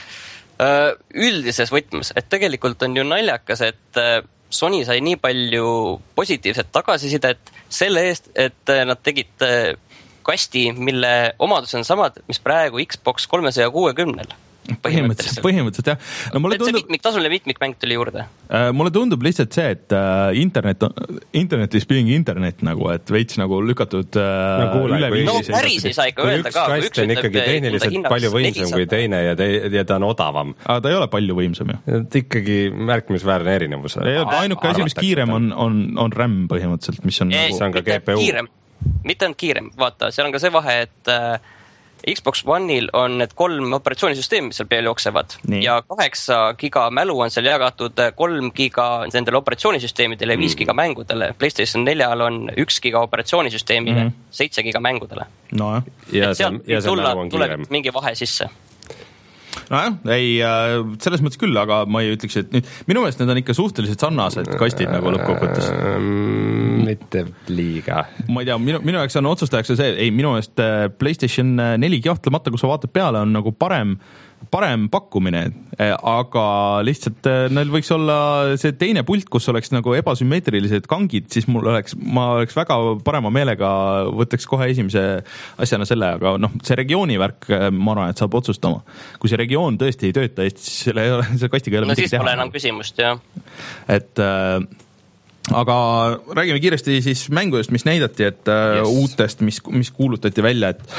üldises võtmes, et tegelikult on ju naljakas, et äh, Sony sai nii palju positiivset tagasisidet selle eest, et äh, nad tegid äh, kasti, mille omadus on samad, mis praegu Xbox kolmesaja kuuekümnel. Põhimõtteliselt, põhimõtteliselt jah. No, mulle et see tundub, mitmik, tasuline mitmikmäng tuli juurde. Äh, mulle tundub lihtsalt see, et äh, internet, internet is being internet nagu, et veits nagu lükatud äh, no, kuule, üle viisi. No päris ei saa ikka öelda ka. Üks kast on ikkagi tehniliselt palju võimsam kui teine ja, te, ja ta on odavam. Aga ta ei ole palju võimsam ju. Et ikkagi märkimisväärne erinevus. Ainuke asi, mis kiirem on, on, on RAM põhimõtteliselt, mis on, ei, nagu... see on ka G P U. Kiirem. Mitte on kiirem, vaata, seal on ka see vahe, et äh, Xbox One'il on need kolm operatsioonisüsteemi, mis seal peal jooksevad Nii. ja kaheksa giga mälu on seal jagatud kolm giga nendele operatsioonisüsteemidele ja viis giga mängudele. PlayStation neljal on üks giga operatsioonisüsteemile, mm. seitse giga mängudele. No, ja see, ja see tulla, tuleb mingi vahe sisse. Nojah, ei, selles mõttes küll, aga ma ei ütleks, et nüüd, minu meelest need on ikka suhteliselt sarnased kastid nagu lõppkokkuvõttes. Mitte liiga. Ma ei tea, minu, minu jaoks on otsustajaks see, ei, minu meelest PlayStation neli kahtlemata, kui sa vaatad peale, on nagu parem parem pakkumine, aga lihtsalt neil võiks olla see teine pult, kus oleks nagu ebasümmeetrilised kangid, siis mul oleks, ma oleks väga parema meelega võtaks kohe esimese asjana selle, aga noh, see regiooni värk, ma arvan, et saab otsustama. Kui see regioon tõesti ei tööta Eestis, siis selle, ei ole, selle kastiga ei ole no siis pole enam küsimust, jah. Et äh, aga räägime kiiresti siis mängudest, mis näidati, et äh, yes. uutest, mis, mis kuulutati välja, et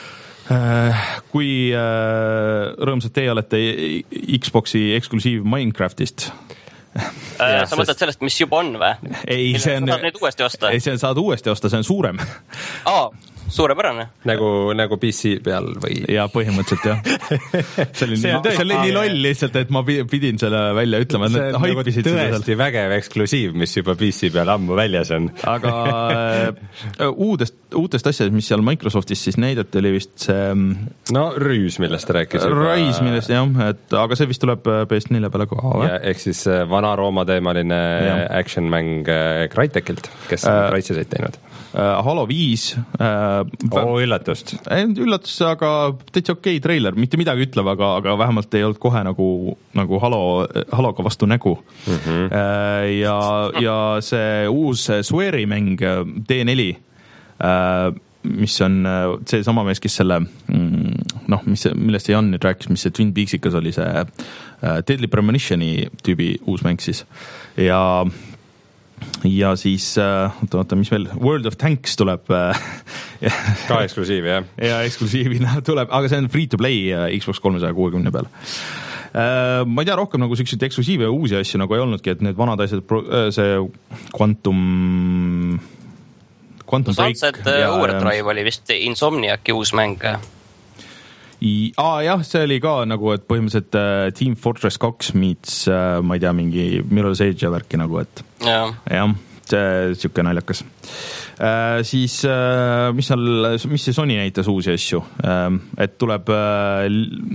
kui rõõmsad teie olete Xboxi eksklusiiv Minecraftist? Ja, sa mõtled sellest, mis juba on või? Ei, see on... Saad nüüd uuesti osta? Ei, see on saad uuesti osta, see on suurem. Aa, suurepärane. nagu, nagu P C peal või? ja põhimõtteliselt jah. see oli, see nii, see oli nii loll lihtsalt, et ma pidin selle välja ütlema. See on nagu tõesti vägev eksklusiiv, mis juba P C peal ammu väljas on. aga uudest, uutest asjadest, mis seal Microsoftis siis näidati, oli vist see no Rüüs, millest ta rääkis. Rise, millest jah, et aga see vist tuleb P S nelja peale ka. Ja, ehk siis Vana-Rooma teemaline ja. Action-mäng Crytekilt, kes on äh, Cryteseid teinud. Uh, Halo viis uh, oh, üllatust. Üllatus, aga täitsa okei okay treiler, mitte midagi ütleb, aga, aga vähemalt ei olnud kohe nagu, nagu Halo, Haloga vastu nägu. Mm-hmm. Uh, ja, ja see uus Sweari mäng D neli, uh, mis on see sama mees, kes selle noh, mis, millest Jan nüüd rääkis, mis see Twin Peaksikas oli see uh, Deadly Premonition'i tüübi uus mäng siis. Ja ja siis oota, oota, mis veel World of Tanks tuleb ka eksklusiiv, jah? ja eksklusiivina tuleb, aga see on free to play Xbox kolmesaja kuuekümne peal. Ma ei tea, rohkem nagu selliseid eksklusiive ja uusi asju nagu ei olnudki, et need vanad asjad, see Quantum Quantum Break Sunset Overdrive oli vist Insomniaci uus mäng. Aa, jah, see oli ka nagu, et põhimõtteliselt uh, Team Fortress kaks meets, uh, ma ei tea, mingi Mirror's Edge värki nagu, et jah, ja, see siuke naljakas. Uh, siis, uh, mis seal, mis see Sony näitas uusi asju, uh, et tuleb, uh,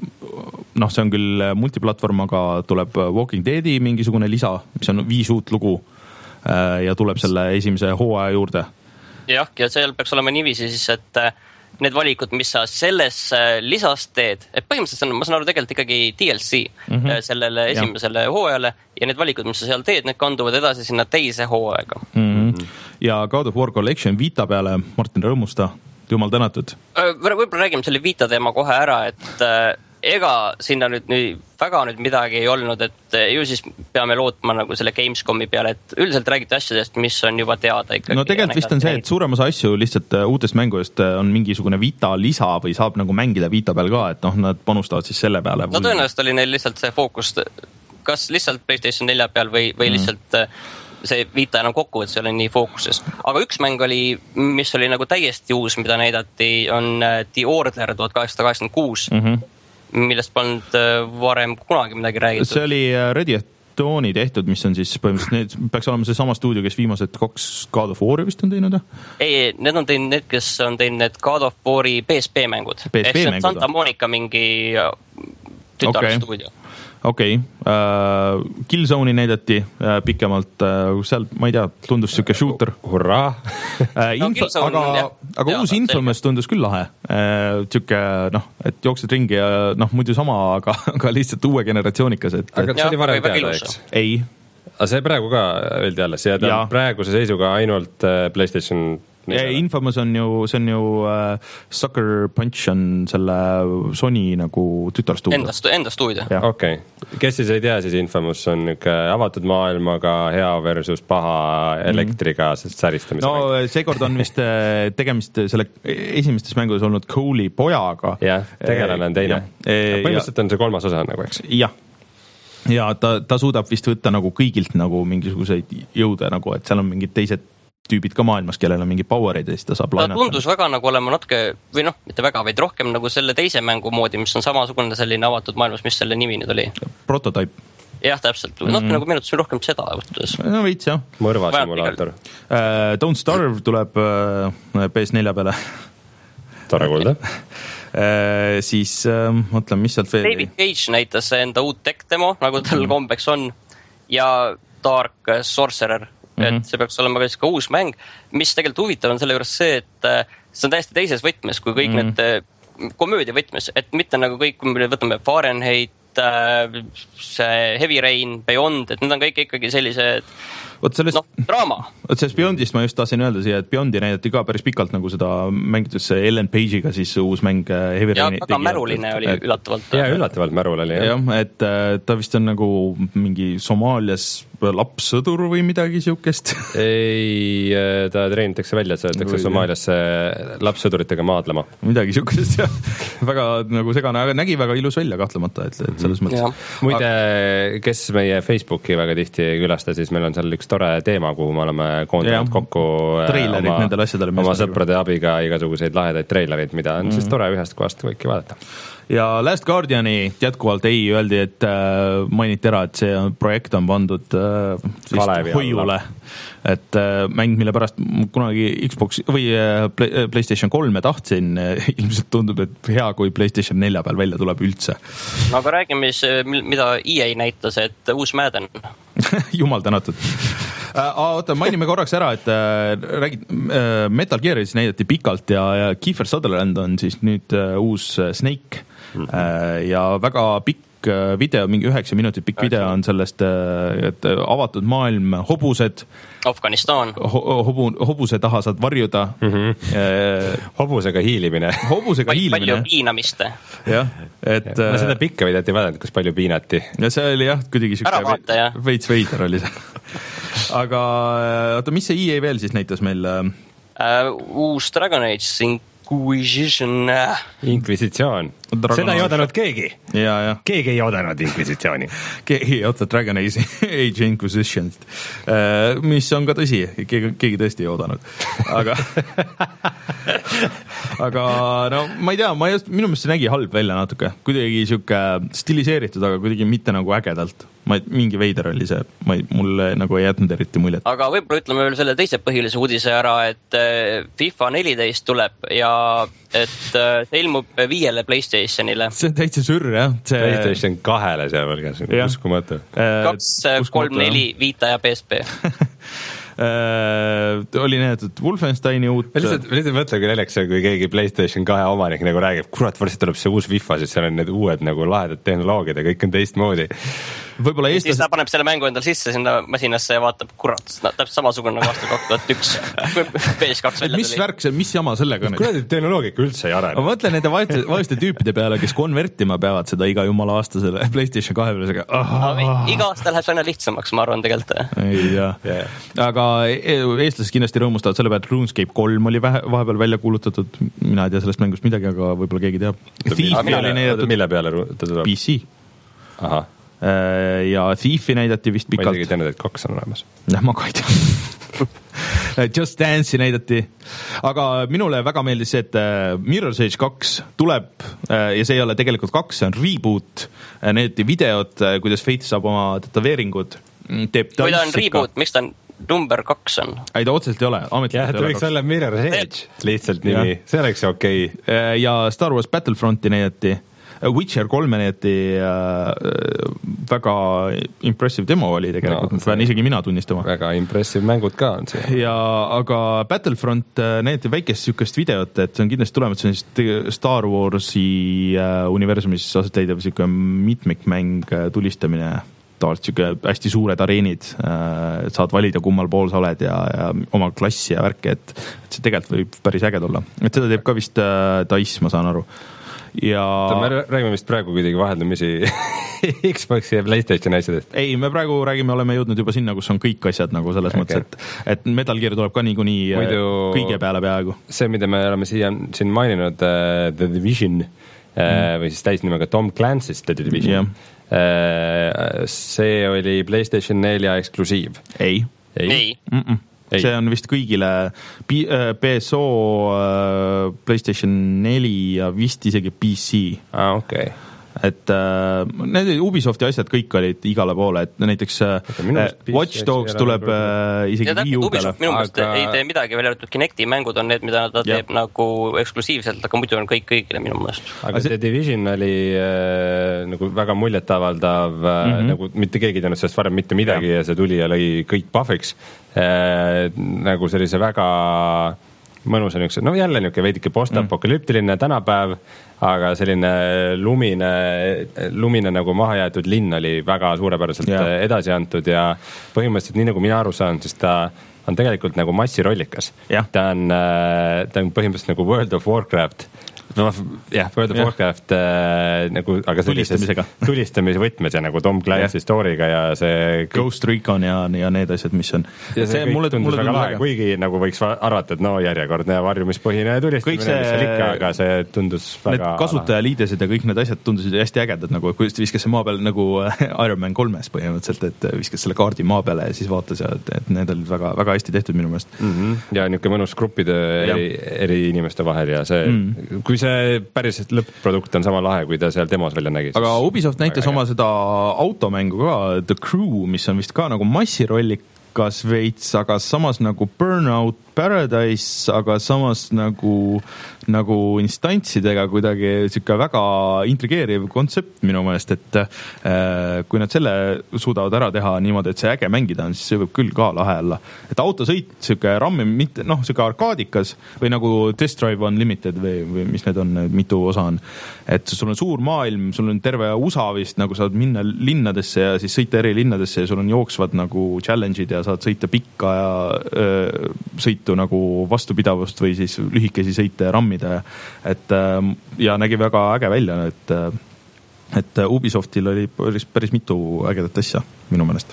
noh, see on küll multiplatvorm, aga tuleb Walking Deadi mingisugune lisa, mis on viis uut lugu uh, ja tuleb selle esimese hooaja juurde. Jah, ja seal peaks olema niiviisi siis, et need valikud, mis sa selles lisas teed, et põhimõtteliselt on, ma saan aru tegelikult ikkagi D L C mm-hmm. sellele esimesele ja. hooajale ja need valikud, mis sa seal teed, need kanduvad edasi sinna teise hooaega. Mm-hmm. Ja God of War Collection Vita peale, Martin Rõõmusta, jumal tänatud. Võib-olla räägime selle Vita teema kohe ära, et ega sinna nüüd nii väga nüüd midagi ei olnud, et ju siis peame lootma nagu selle Gamescomi peale, et üldiselt räägite asjadest, mis on juba teada ikkagi. No tegelikult vist on see, et suurem osa asju lihtsalt uutest mängudest on mingisugune Vita lisa või saab nagu mängida Vita peal ka, et noh, nad panustavad siis selle peale. No tõenäoliselt oli neil lihtsalt see fookus, kas lihtsalt PlayStation nelja peal või, või mm. lihtsalt see Vita enam kokkuvõttes ei ole nii fookuses. Aga üks mäng oli, mis oli nagu täiesti uus, mida näidati, on The Order tuhat kaheksasada kaheksakümmend kuus. Mhm. millest polnud varem kunagi midagi räägitud. See oli Ready at Dawni tehtud, mis on siis põhimõtteliselt, need peaks olema see sama stuudio, kes viimased kaks God of War'i vist on teinud? Ei, need on teinud need, kes on teinud need God of War'i P S P mängud. P S P Ehk mängud? Santa Monica mingi tütarstuudio. Okay. Okei, okay. uh, Killzone'i näidati uh, pikemalt, uh, seal, ma ei tea, tundus siuke shooter. Hurraa! uh, info, no, aga jah, aga jah, uus Infamous tundus küll lahe. Uh, siuke, noh, et jooksed ringi ja noh, muidu sama, aga, aga lihtsalt uue generatsioonikas. Et, aga see oli varem teada, eks? Ei. Aga see praegu ka öeldi alles, ja ta on praeguse seisuga ainult PlayStation Ja Infamous on ju, see on ju uh, Sucker Punch on selle Sony nagu tütarstuudio. Enda, enda stuudio. Okei. Okay. Kes siis ei tea, siis Infamous on niuke avatud maailmaga hea versus paha elektriga mm. säristamise. No mäng. Seekord on vist tegemist selle esimestes mängudes olnud Cole'i pojaga. Jah, tegelane on teine. Põhimõtteliselt on see kolmas osa nagu, eks? Jah. Ja ta, ta suudab vist võtta nagu kõigilt nagu mingisuguseid jõude, nagu, et seal on mingid teised tüübid ka maailmas, kellel on mingi powerid ja siis ta saab lainata. Ta tundus väga nagu olema natuke, või noh, mitte väga, vaid rohkem nagu selle teise mängu moodi, mis on samasugune selline avatud maailmas, mis selle nimi nüüd oli. Prototype. Jah, täpselt. Mm-hmm. Natuke nagu meenutus rohkem seda võttes. No veits, jah. Mõrva simulaator. Uh, Don't Starve tuleb uh, P S nelja peale. Tore kuulda. uh, siis uh, mõtlen, mis sealt veel... David Cage näitas enda uut tech demo, nagu tal mm-hmm. kombeks on, ja Dark Sorcerer. Mm-hmm. Et see peaks olema ka uus mäng, mis tegelikult huvitav on selle juures see, et see on täiesti teises võtmes kui kõik mm-hmm. need komöödia võtmes, et mitte nagu kõik, kui me võtame Fahrenheit, see Heavy Rain, Beyond, et need on kõik ikkagi sellised Sellest, no, draama. Oot sellest Beyondist ma just tahtsin öelda siia, et Beyondi näidati ka päris pikalt nagu seda mängides Ellen Page'iga siis uus mäng Heavy ja, Raini. Ja väga märuline oli et, üllatavalt. Ja üllatavalt märul oli. Jah, ja, et ta vist on nagu mingi Somaalias lapssõdur või midagi siukest. Ei, ta treenitakse välja, et sõetakse Somaaliasse lapssõduritega maadlema. Midagi siukest, jah. Väga nagu segane, aga nägi väga ilus välja kahtlemata, et, et selles mõttes. Muide, kes meie Facebooki väga tihti ei külasta, siis meil on seal üks tore teema, kuhu me oleme koondanud kokku treilerid oma, nendele asjadele, oma sõprade abiga igasuguseid lahedaid treilerid, mida on mm-hmm. siis tore ühest kohast võiki vaadata. Ja Last Guardiani jätkuvalt ei öeldi, et äh, mainiti ära, et see projekt on pandud äh, hoiule, et äh, mäng, mille pärast kunagi Xbox või äh, PlayStation kolme tahtsin, äh, ilmselt tundub, et hea, kui PlayStation nelja peal välja tuleb üldse. No aga räägime, mida E A näitas, et uus Madden. Jumal tänatud. Oota, mainime korraks ära, et äh, räägid, äh, Metal Gearis näidati pikalt ja, ja Kiefer Sutherland on siis nüüd äh, uus Snake mm-hmm. äh, ja väga pikk äh, video, mingi üheksa minutit pikk video on sellest, äh, et avatud maailm, hobused Afganistan ho, hobu, hobuse taha saad varjuda mm-hmm. äh, hobusega hiilimine hobusega Pal, hiilimine palju piinamist jah, et ja, ma seda pikka videot ei vaadanud, kus palju piinati ja see oli jah, kuidagi ära vaata jah veits veider oli see aga oota, mis see E A veel siis näitas meil uh,? Uus Dragon Age Inquisition Inquisitsioon seda ei oodanud keegi ja, ja. keegi ei oodanud Inquisitsiooni keegi ei oota Dragon Age, Age Inquisitionist uh, mis on ka tõsi, keegi, keegi tõesti ei oodanud aga aga no ma ei tea, ma just, minu meelest see nägi halb välja natuke, kuidagi siuke stiliseeritud, aga kuidagi mitte nagu ägedalt ma ei, mingi veider oli see, ma ei, mulle nagu ei jätnud eriti muljet. Aga võib-olla ütleme veel selle teise põhilise uudise ära, et FIFA neliteist tuleb ja et see ilmub viiele PlayStationile. See on täitsa sürr, jah. See... PlayStation kahele seal veel, see on uskumatu. kaks, kolm, neli, Vita ja P S P. Uh, oli näidatud Wolfensteini uut ma lihtsalt, lihtsalt mõtlen, kui neljaks, kui keegi PlayStation kahe omanik nagu räägib, kurat, varsti tuleb see uus FIFA, sest seal on need uued nagu lahedad tehnoloogiad ja kõik on teistmoodi. Võib-olla Eestas... siis ta paneb selle mängu endal sisse sinna masinasse ja vaatab, kurat, täpselt samasugune nagu aastal kaks tuhat üks P S kaks välja mis tuli. Värk see, mis jama sellega on? Kurat, tehnoloogika üldse ei arene. Ma mõtlen nende vaeste tüüpide peale, kes konvertima peavad seda iga jumala aasta selle PlayStation kahe peale. Iga aasta läheb see aina lihtsamaks, ma arvan tegelikult. Ei, jah. Yeah. Aga eestlased kindlasti rõõmustavad selle peale, et RuneScape kolm oli vähe, vahepeal välja kuulutatud. Mina ei tea sellest mängust midagi, aga võib-olla keegi teab. Mille peale ta tuleb? P C. Aha. Ja Thiefi näidati vist pikalt. Ma ei tegi teanud, et kaks on olemas. Jah, ma ka ei tea. Just Dance'i näidati. Aga minule väga meeldis see, et Mirror's Edge kaks tuleb ja see ei ole tegelikult kaks, see on reboot. Näidati videod, kuidas Faith saab oma tätoveeringud. Teeb kui ta on reboot, miks ta on number kaks on? Ei, ta otseselt ei ole. Jah, et võiks olla Mirror's Edge lihtsalt nimi. See oleks okei. Ja Star Wars Battlefronti näidati. Witcher kolme näidati äh, väga impressive demo oli tegelikult, no, pean isegi mina tunnistama. Väga impressive mängud ka on see. Ja, aga Battlefront näidati väikest sükest videot, et see on kindlasti tulemas, see on Star Warsi äh, universumis aset leidav siuke mitmikmäng tulistamine, tavaliselt siuke hästi suured areenid, äh, saad valida kummal pool sa oled ja, ja oma klassi ja värke, et, et see tegelikult võib päris äged olla. Et seda teeb ka vist äh, DICE, ma saan aru. Ja... me räägime vist praegu kuidagi vaheldumisi Xboxi ja PlayStation asjadest. Ei, me praegu räägime, oleme jõudnud juba sinna, kus on kõik asjad nagu selles okay. mõttes, et, et Metal Gear tuleb ka niikuinii Muidu kõige peale peaaegu. See, mida me oleme siia, siin maininud, uh, The Division uh, mm. või siis täisnimega Tom Clancy's The Division, yeah. uh, see oli PlayStation nelja eksklusiiv. Ei. Ei. Ei. Mm-mm. Ei. See on vist kõigile P S O, PlayStation neli ja vist isegi P C. Ah, okei. Okay. Et äh, need Ubisofti asjad kõik olid igale poole, et näiteks äh, Watch Dogs tuleb äh, isegi Wii U peale. Minu mõelest aga... ei tee midagi, välja arvatud Kinecti mängud on need, mida ta teeb ja. Nagu eksklusiivselt, aga muidu on kõik kõigile minu mõelest. Aga see... The Division oli äh, nagu väga muljetavaldav, äh, mm-hmm. nagu mitte keegi teinud sellest varem mitte midagi ja, ja see tuli ja lõi kõik buff'iks. Äh, nagu sellise väga mõnus on üks, no jälle niuke veidike postapokalüptiline tänapäev, aga selline lumine, lumine nagu maha jäetud linn oli väga suurepäraselt ja. Edasi antud ja põhimõtteliselt nii nagu mina aru saan, siis ta on tegelikult nagu massirollikas. Ta on, ta on põhimõtteliselt nagu World of Warcraft, no jah, World of Warcraft äh, nagu, aga tulistamisega. tulistamise võtmes ja nagu Tom Clancy story'ga ja see Ghost Recon ja, ja need asjad, mis on. Ja see, see kõik mulle, tundus mulle väga lahe, kuigi nagu võiks arvata, et no järjekordne varjumispõhine tulistamine, see, mis seal ikka, aga see tundus väga need kasutajaliidesed ja kõik need asjad tundusid hästi ägedad, nagu kuidas ta viskas see maa peal nagu Iron Man kolmes põhimõtteliselt, et viskas selle kaardi maa peale ja siis vaatas ja et, et need olid väga, väga hästi tehtud minu meelest. Mm-hmm. Ja niisugune mõnus gruppide eri, eri inimeste vahel ja see mm. kui see päris lõpp-produkt on sama lahe, kui ta seal demos välja nägi. Aga Ubisoft näitas oma seda automängu ka, The Crew, mis on vist ka nagu massirollikas veits, aga samas nagu Burnout Paradise, aga samas nagu, nagu instantsidega kuidagi siuke väga intrigeeriv kontsept minu meelest, et äh, kui nad selle suudavad ära teha niimoodi, et see äge mängida on, siis see võib küll ka lahe olla. Et autosõit, siuke rammi, mitte, noh, siuke arkaadikas või nagu Test Drive Unlimited või, või mis need on, mitu osa on. Et sul on suur maailm, sul on terve U S A vist, nagu saad minna linnadesse ja siis sõita eri linnadesse ja sul on jooksvad nagu challenge'id ja saad sõita pikka ja öö, sõita nagu vastupidavust või siis lühikesi sõite ja rammida, et ja nägi väga äge välja, et et Ubisoftil oli päris, päris mitu ägedat asja minu meelest.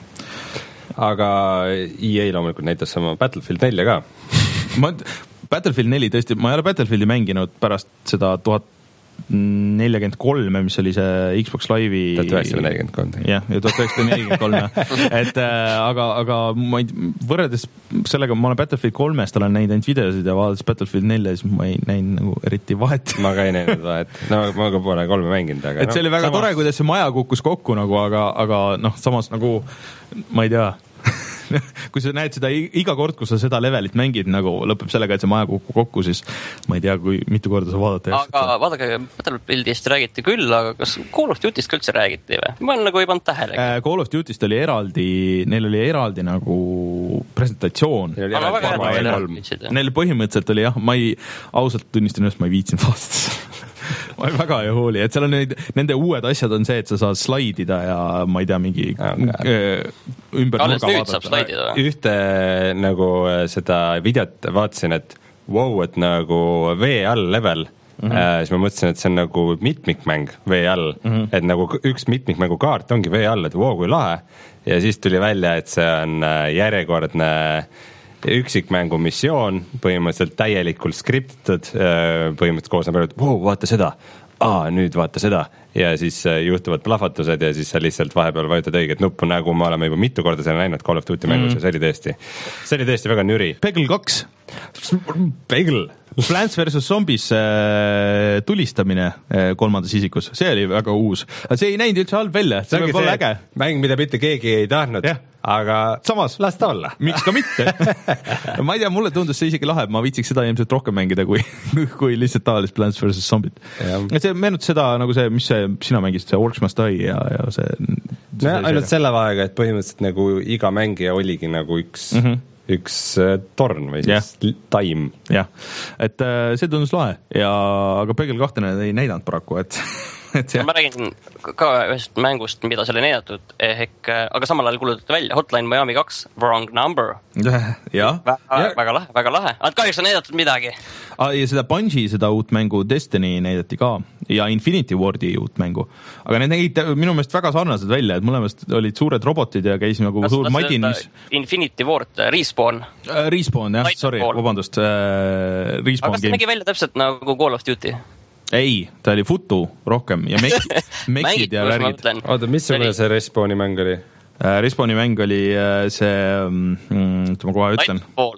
Aga E A loomulikult näitas sama Battlefield nelja ka. ma, Battlefield neli tõesti, ma ei ole Battlefieldi mänginud pärast seda tuhat nelikümmend kolm, mis oli see Xbox Live'i tuhat üheksasada nelikümmend kolm jah, ja tuhat üheksasada nelikümmend kolm et äh, aga, aga ma ei, võrreldes sellega, ma olen Battlefield kolmest olen näinud ainult videosid ja vaadates Battlefield nelja, siis ma ei näinud nagu eriti vahet. Ma ka ei näinud vahet, no ma ka pole kolme mänginud, aga et see no, oli väga samas... tore, kuidas see maja kukkus kokku nagu, aga, aga noh, samas nagu ma ei tea kui sa näed seda iga kord, kus sa seda levelit mängid, nagu lõpeb sellega, et see maja kukku kokku, siis ma ei tea, kui mitu korda sa vaadata. Aga vaadake, Battlefieldist räägiti küll, aga kas Call of Duty'st üldse räägiti või? Ma olen nagu ei pannud tähele. Call of Duty'st oli eraldi, neil oli eraldi nagu presentatsioon. Neil oli eraldi Neil põhimõtteliselt oli jah, ma ei ausalt tunnistan, et ma ei viitsinud vaadata ma ei väga ei hooli, et seal on neid, nende uued asjad on see, et sa saad slaidida ja ma ei tea, mingi okay. ümber nurga vaadata. Ühte nagu seda videot vaatasin, et wow, et nagu vee all level, mm-hmm. äh, siis ma mõtlesin, et see on nagu mitmikmäng vee all, mm-hmm. et nagu üks mitmikmängu kaart ongi vee all, et wow, kui lahe, ja siis tuli välja, et see on järjekordne üksikmängu missioon, põhimõtteliselt täielikult skriptitud, põhimõtteliselt koosneb, et wow, vaata seda, aa, nüüd vaata seda, ja siis juhtuvad plahvatused ja siis sa lihtsalt vahepeal vajutad õiget nuppu, nagu me oleme juba mitu korda selle näinud Call of Duty mängus mm. ja see oli tõesti, see oli tõesti väga nüri. Peggle kaks. Peggle. Plants versus Zombies äh, tulistamine äh, kolmandas isikus, see oli väga uus. See ei näinud üldse halb välja, see, see võib olla äge. Mäng, mida mitte keegi ei tahtnud, yeah. aga samas las ta olla. Miks ka mitte? ma ei tea, mulle tundus see isegi lahe, ma viitsiks seda ilmselt rohkem mängida kui, kui lihtsalt tavalist Plants versus Zombies. Et see meenutas seda, nagu see, mis see, sina mängisid, see Orcs Must Die ja, ja see... see no, ainult selle vahega, et põhimõtteliselt nagu iga mängija oligi nagu üks... Mm-hmm. üks torn või siis yeah. taim. jah, et äh, see tundus lahe ja aga Peggle kahtene ei näidanud paraku, et, et ma räägin ka ühest mängust, mida seal ei näidatud, ehk, aga samal ajal kuulutati välja Hotline Miami kaks, Wrong Number. jah. Väga, väga lahe, väga lahe. Aga kahjuks on näidatud midagi. Ah, ja seda Bungie, seda uut mängu Destiny näidati ka ja Infinity Wardi uut mängu. Aga need nägid minu meelest väga sarnased välja, et mõlemast olid suured robotid ja käis nagu kas, suur madin, mis... Infinity Ward, Respawn. Uh, Respawn, jah, sorry, vabandust. Uh, Respawn aga kas ta nägi välja täpselt nagu Call of Duty? Ei, ta oli futu rohkem ja mekid, mekid ja värgid. Oota, missugune see Respawni mäng oli? Uh, Respawni mäng oli uh, see, mm, ma kohe ütlen. Titanfall.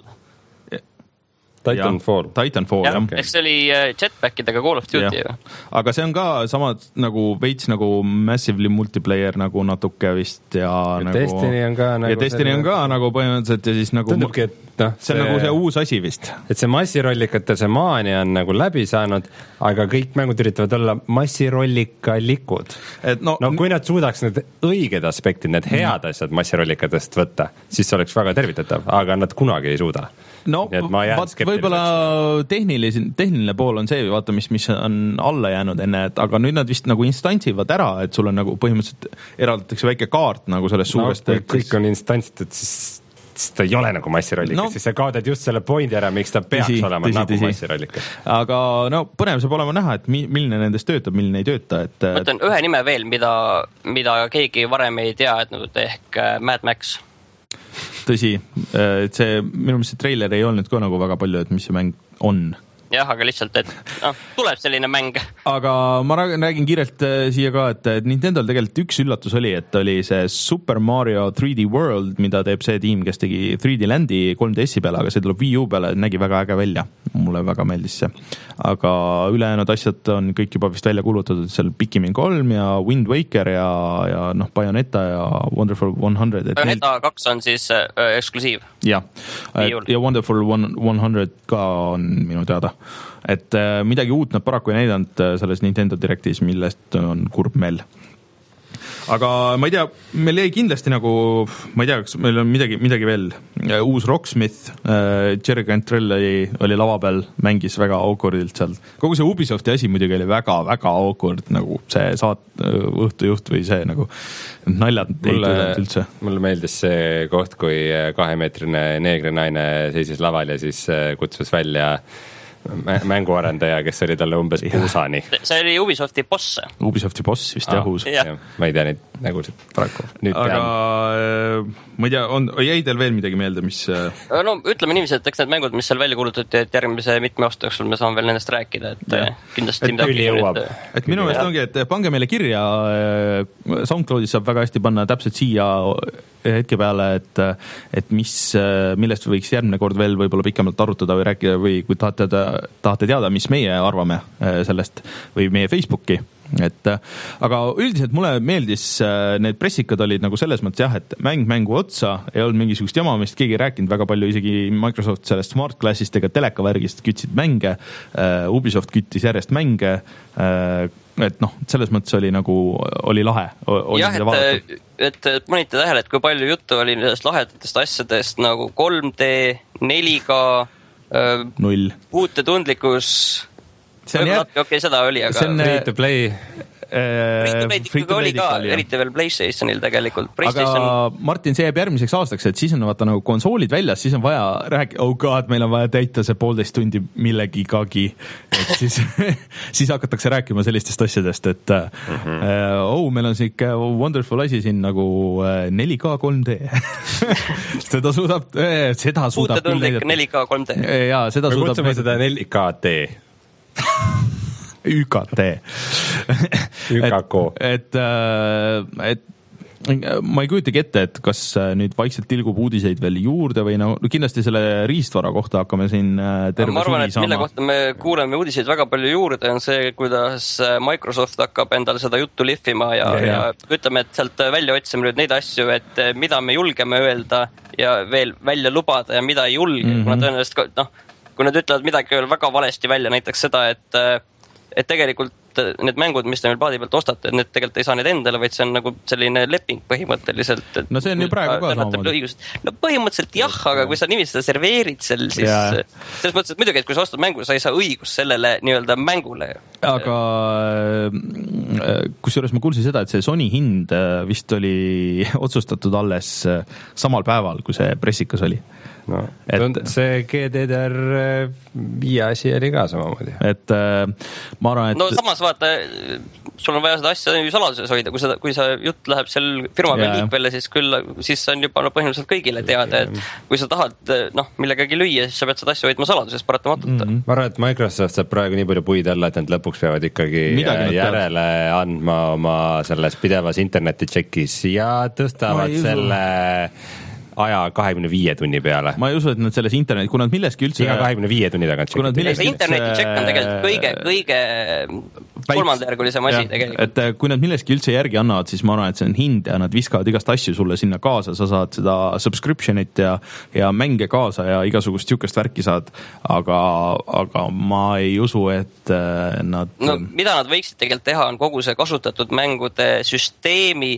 Titanfall. Titanfall, jah. jah. Eks see oli jetpackidega Call of Duty ju. Aga see on ka samad nagu veits nagu massively multiplayer nagu natuke vist ja, ja nagu... Destiny on ka nagu... Ja Destiny on ka nagu põhimõtteliselt ja siis nagu... Tundubki, et no, see, see on nagu see uus asi vist. Et see massirollikate see maania on nagu läbi saanud, aga kõik mängud üritavad olla massirollika-likud. Et no, no kui nad suudaks need õiged aspektid, need head mm. asjad massirollikatest võtta, siis see oleks väga tervitatav, aga nad kunagi ei suuda. No, vaat võib-olla tehnilis, tehniline pool on see, vaata, mis, mis on alla jäänud enne, et aga nüüd nad vist nagu instantsivad ära, et sul on nagu põhimõtteliselt eraldatakse väike kaart nagu sellest suurest. No, kui kõik on instantsitud, siis siis ta ei ole nagu massirollikas no,, siis sa kaotad just selle pointi ära, miks ta peaks tisi, olema tisi, nagu tisi. massirollikas. Aga no põnev saab olema näha, et milline nendest töötab, milline ei tööta. Et... ma ütlen ühe nime veel, mida, mida keegi varem ei tea, et nüüd ehk Mad Max. Tõsi, et see minu meelest see treiler ei olnud ka nagu väga palju, et mis see mäng on. Jah, aga lihtsalt, et no, tuleb selline mäng. Aga ma räägin kiirelt siia ka, et Nintendo'l tegelikult üks üllatus oli, et oli see Super Mario three D World, mida teeb see tiim, kes tegi three D Landi kolm D S-i peale, aga see tuleb Wii U peale, nägi väga äge välja. Mulle väga meeldis see. Aga ülejäänud asjad on kõik juba vist välja kuulutatud, seal Pikmin kolm ja Wind Waker ja, ja noh, Bayonetta ja Wonderful one hundred. Bayonetta neil... kaks on siis äh, eksklusiiv. Ja, ja Wonderful one hundred ka on minu teada. Et äh, midagi uut nad paraku ei näidanud äh, selles Nintendo Directis, millest on kurb meel. Aga ma ei tea, meil jäi kindlasti nagu, ma ei tea, kas meil on midagi, midagi veel, uus Rocksmith, äh, Jerry Cantrell oli, oli lava peal, mängis väga awkwardilt seal. Kogu see Ubisofti asi muidugi oli väga, väga awkward, nagu see saat, õhtujuht või see nagu naljad ei töötanud üldse. Mulle meeldis see koht, kui kahemeetrine neegrinaine seisis laval ja siis kutsus välja mänguarendaja, kes oli talle umbes puusani. See oli Ubisofti boss. Ubisofti boss vist ah, jahus. Ja. Ma ei tea neid nägusid paraku. Nüüd aga tean. Ma ei tea, on, jäi teil veel midagi meelde, mis... No ütleme niiviisi, et eks need mängud, mis seal välja kuulutati, et järgmise mitme aasta jooksul me saame veel nendest rääkida, et ja. kindlasti et midagi jõuab. Et, et minu meelest ongi, et pange meile kirja, SoundCloudis saab väga hästi panna täpselt siia hetke peale, et, et mis, millest võiks järgmine kord veel võib-olla pikemalt arutada või rääkida või kui tahate, tahate teada, mis meie arvame sellest või meie Facebooki. Et, aga üldiselt mulle meeldis, need pressikad olid nagu selles mõttes jah, et mäng mängu otsa ei olnud mingisugust jama, millest keegi ei rääkinud väga palju, isegi Microsoft sellest Smart Classist ega telekavärgist kütsid mänge, Ubisoft küttis järjest mänge, et noh, selles mõttes oli nagu, oli lahe. Oli jah, et, et, et mõnite tähele, et kui palju juttu oli nendest lahedatest asjadest nagu kolm D, neli K, null puutetundlikkus, okei, okay, seda oli, aga see on free to play free to play oli ka, eriti veel PlayStationil tegelikult. PlayStation... Aga Martin, see jääb järgmiseks aastaks, et siis on vaata nagu konsoolid väljas, siis on vaja rääkida, oh god, meil on vaja täita see poolteist tundi millegigagi, et siis, siis hakatakse rääkima sellistest asjadest, et mm-hmm. uh, oh, meil on siuke wonderful asi siin nagu neli K kolm D seda suudab, seda suudab puutetundlik neli K kolm D ja, seda me suudab kutsume seda neli K D Ü K T Ü K K et, et, et ma ei kujutagi ette, et kas nüüd vaikselt tilgub uudiseid veel juurde või no kindlasti selle riistvara kohta hakkame siin terve ma arvan, suvi et mille saama. kohta me kuuleme uudiseid väga palju juurde on see, kuidas Microsoft hakkab endale seda juttu lihvima ja, ja, ja. ja ütleme, et sealt välja otsime nüüd neid asju, et mida me julgeme öelda ja veel välja lubada ja mida ei julge, mm-hmm. kuna tõenäoliselt noh, kui nad ütlevad midagi veel väga valesti välja, näiteks seda, et et tegelikult need mängud, mis te meil paadi pealt ostate, need tegelikult ei saa need endale, vaid see on nagu selline leping põhimõtteliselt. Et no see on ju praegu ka samamoodi. No põhimõtteliselt jah, aga kui sa niiviisi seda serveerid seal, siis yeah. selles mõttes, et muidugi, et kui sa ostad mängu, sa ei saa õigust sellele nii-öelda mängule. Aga kusjuures ma kuulsin seda, et see Sony hind vist oli otsustatud alles samal päeval, kui see pressikas oli. No, et, see G D D R viie asi oli ka samamoodi. Et ma arvan, et... No samas vaata, sul on vaja seda asja saladuses hoida, kui, seda, kui see jutt läheb seal firma peal liikvele, siis küll siis on juba no, põhimõtteliselt kõigile teada, et kui sa tahad noh, millegagi lüüa, siis sa pead seda asja hoidma saladuses paratamatult. Mm-hmm. Ma arvan, et Microsoft saab praegu nii palju puid alla, et nad lõpuks peavad ikkagi midagi järele tead. Andma oma selles pidevas interneti-tšekis ja tõstavad selle... aja kahekümne viie tunni peale. Ma ei usu, et nad selles internet, kui nad milleski üldse... Iga kahekümne viie tunni tagant. See interneti-tšekk on tegelikult kõige, kõige kolmandajärgulisem asi tegelikult. Et kui nad milleski üldse järgi annavad, siis ma arvan, et see on hind ja nad viskavad igast asju sulle sinna kaasa, sa saad seda subscriptionit ja, ja mänge kaasa ja igasugust siukest värki saad, aga, aga ma ei usu, et nad... No mida nad võiksid tegelikult teha, on kogu see kasutatud mängude süsteemi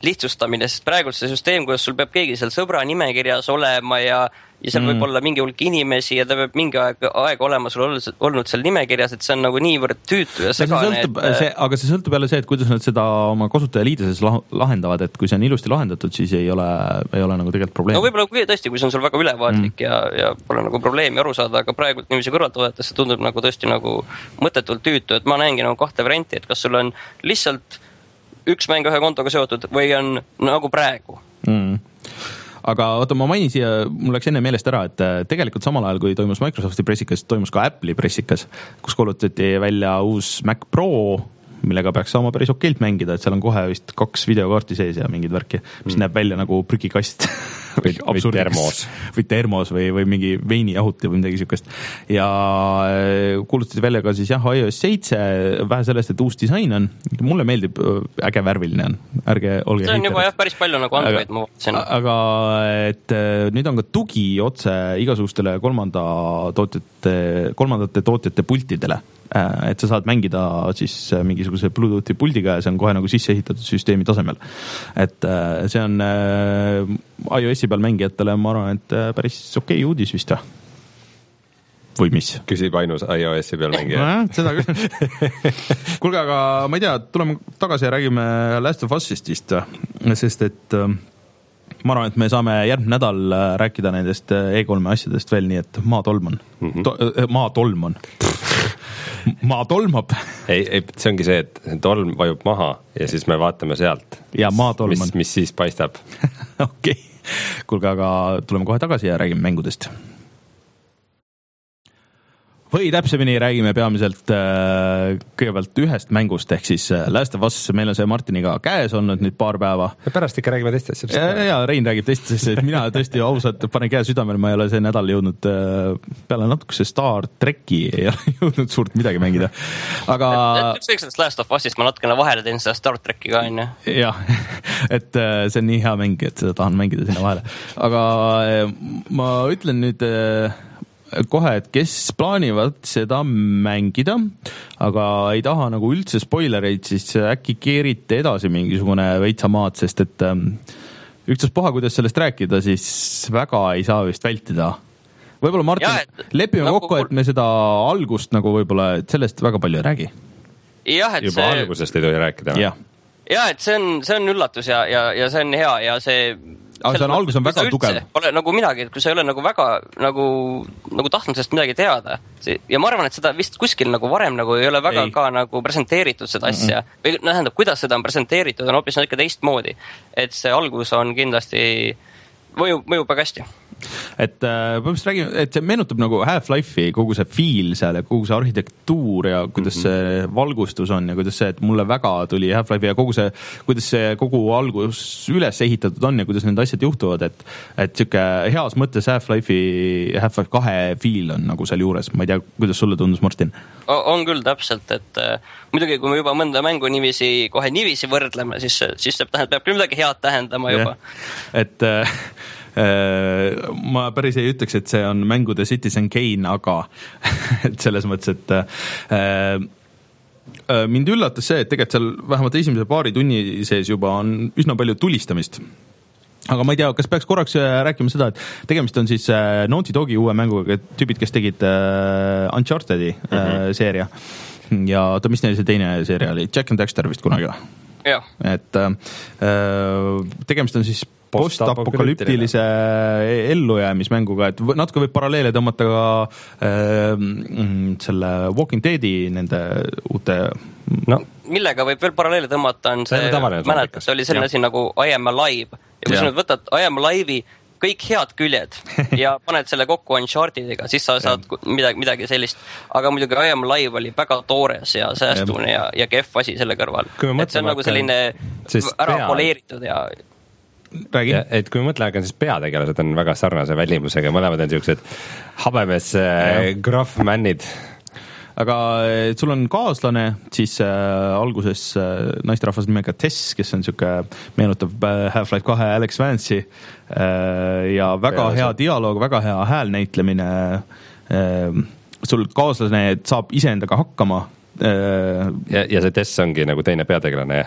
lihtsustamine, sest praegult see süsteem, kuidas sul peab keegi seal sõbra nimekirjas olema ja, ja seal mm. võib olla mingi hulk inimesi ja ta peab mingi aeg, aeg olema sul olnud, olnud seal nimekirjas, et see on nagu niivõrd tüütu ja segane. Et... See, aga see sõltub jälle see, et kuidas nad seda oma kasutajaliideses lahendavad, et kui see on ilusti lahendatud, siis ei ole, ei ole nagu tegelikult probleemi. No võib-olla kui, tõesti, kui see on sul väga ülevaatlik mm. ja, ja pole nagu probleemi aru saada, aga praegult niiviisi kõrvalt vaadates see tundub nagu tõesti nagu mõttetult tüütu, et ma näengi nagu kahte varianti, et kas sul on lihtsalt üks mäng ühe kontoga seotud või on nagu praegu mm.. aga oota, ma mainin siia, mul läks enne meelest ära, et tegelikult samal ajal, kui toimus Microsofti pressikas, toimus ka Apple'i pressikas, kus kuulutati välja uus Mac Pro, millega peaks saama päris okeilt mängida, et seal on kohe vist kaks videokaarti sees ja mingid värki, mis mm. näeb välja nagu prügikast või, või termos või termos või, või mingi veinijahuti või midagi siukest. Ja kuulutati välja ka siis jah, iOS seitse, vähe sellest, et uus disain on, mulle meeldib, äge värviline on, ärge olge see on juba jah, päris palju nagu andmeid ma vaatasin. Aga et nüüd on ka tugi otse igasugustele kolmanda tootjate, kolmandate tootjate pultidele, et sa saad mängida siis mingisuguse Bluetoothi puldiga ja see on kohe nagu sisse ehitatud süsteemi tasemel. Et see on iOS-i peal mängijatele, ma arvan, et päris okei okay uudis vist või? Või mis? Küsib ainus iOS-i peal mängija. No, seda küll. Kuulge, aga ma ei tea, tuleme tagasi ja räägime Last of Us'ist vist, sest et ma arvan, et me saame järgmine nädal rääkida nendest E kolme asjadest veel, nii et maa tolm on. Mm-hmm. To, maa tolm on. Maa tolmab. Ei, ei, see ongi see, et tolm vajub maha ja siis me vaatame sealt. Ja maa tolm on. Mis, mis siis paistab. Okei. Kuulge, aga tuleme kohe tagasi ja räägime mängudest. Või täpsemini räägime peamiselt äh, kõigepealt ühest mängust, ehk siis äh, Last of Us, meil on see Martiniga käes olnud nüüd paar päeva. Me pärast ikka räägime teistest. Ja, ja Rein räägib teistest, et mina tõesti ausalt panen käe südamel, ma ei ole see nädal jõudnud äh, peale natukese Star Trekki ei ole jõudnud suurt midagi mängida. Aga... Ükskõik sellest Last of Us'ist ma natukene vahele teen seda Star Trekki ka, on ju. Jah, et äh, see on nii hea mäng, et seda tahan mängida sinna vahele. Aga äh, ma ütlen nüüd... Äh, kohe, et kes plaanivad seda mängida, aga ei taha nagu üldse spoilereid, siis äkki keerite edasi mingisugune veitsa maad, sest et ähm, ükstaspuha, kuidas sellest rääkida, siis väga ei saa vist vältida. Võib-olla Martin, ja, et, lepime nagu, kokku, et me seda algust nagu võib-olla, et sellest väga palju ei räägi. Jah, et juba see... algusest ei tohi rääkida. Ja, ja et see on, see on üllatus ja, ja, ja see on hea ja see aga see on algus on väga tugev. Pole nagu midagi, et kui sa ei ole nagu väga nagu, nagu tahtnud sellest midagi teada. Ja ma arvan, et seda vist kuskil nagu varem nagu ei ole väga ei. ka nagu presenteeritud seda asja. Mm-hmm. Või nähendab, kuidas seda on presenteeritud, on hoopis ikka teistmoodi. Et see algus on kindlasti mõjub, mõjub väga hästi. Et põhimõtteliselt räägime, et see meenutab nagu Half-Life'i, kogu see feel seal ja kogu see arhitektuur ja kuidas mm-hmm. see valgustus on ja kuidas see, et mulle väga tuli Half-Life'i ja kogu see, kuidas see kogu algus üles ehitatud on ja kuidas need asjad juhtuvad, et et siuke heas mõttes Half-Life'i Half-Life kahe feel on nagu seal juures. Ma ei tea, kuidas sulle tundus, Martin? On küll täpselt, et äh, muidugi kui me juba mõnda mängu niiviisi, kohe niiviisi võrdleme, siis, siis see tähendab, peab küll midagi head tähendama juba. Yeah. Et äh, ma päris ei ütleks, et see on mängude Citizen Kane, aga et selles mõttes, et äh, mind üllatas see, et tegelikult seal vähemalt esimese paari tunni sees juba on üsna palju tulistamist. Aga ma ei tea, kas peaks korraks rääkima seda, et tegemist on siis Naughty Dogi uue mänguga, tüübid, kes tegid Uncharted'i mm-hmm. seeria. Ja ta, mis neil see teine seeria oli? Jack and Daxter vist kunagi. Ja. Et äh, tegemist on siis post-apokalüptilise ellujäämismänguga, et natuke võib paralleele tõmmata ka äh, selle Walking Deadi nende uute... No. Millega võib veel paralleele tõmmata on see, mälet, see oli selline asi nagu I am alive. Ja kui sa nüüd võtad I am alive'i kõik head küljed ja paned selle kokku Uncharted'iga, siis sa saad midagi, midagi sellist. Aga muidugi I am alive oli väga toores ja säästune ja, ja kehv asi selle kõrval. Et see on nagu selline ära poleeritud ja... Räägi. Et kui me mõtleme, siis peategelased on väga sarnase välimusega, mõlemad on sellised habemes äh, grafmännid. Aga sul on kaaslane, siis äh, alguses äh, naisterahvas nimega Tess, kes on siuke, meenutab äh, Half-Life kahe Alex Vance'i äh, ja väga Peale hea see. dialoog, väga hea häälnäitlemine. Äh, sul kaaslane saab iseendaga hakkama. Äh, ja, ja see Tess ongi nagu teine peategelane, jah?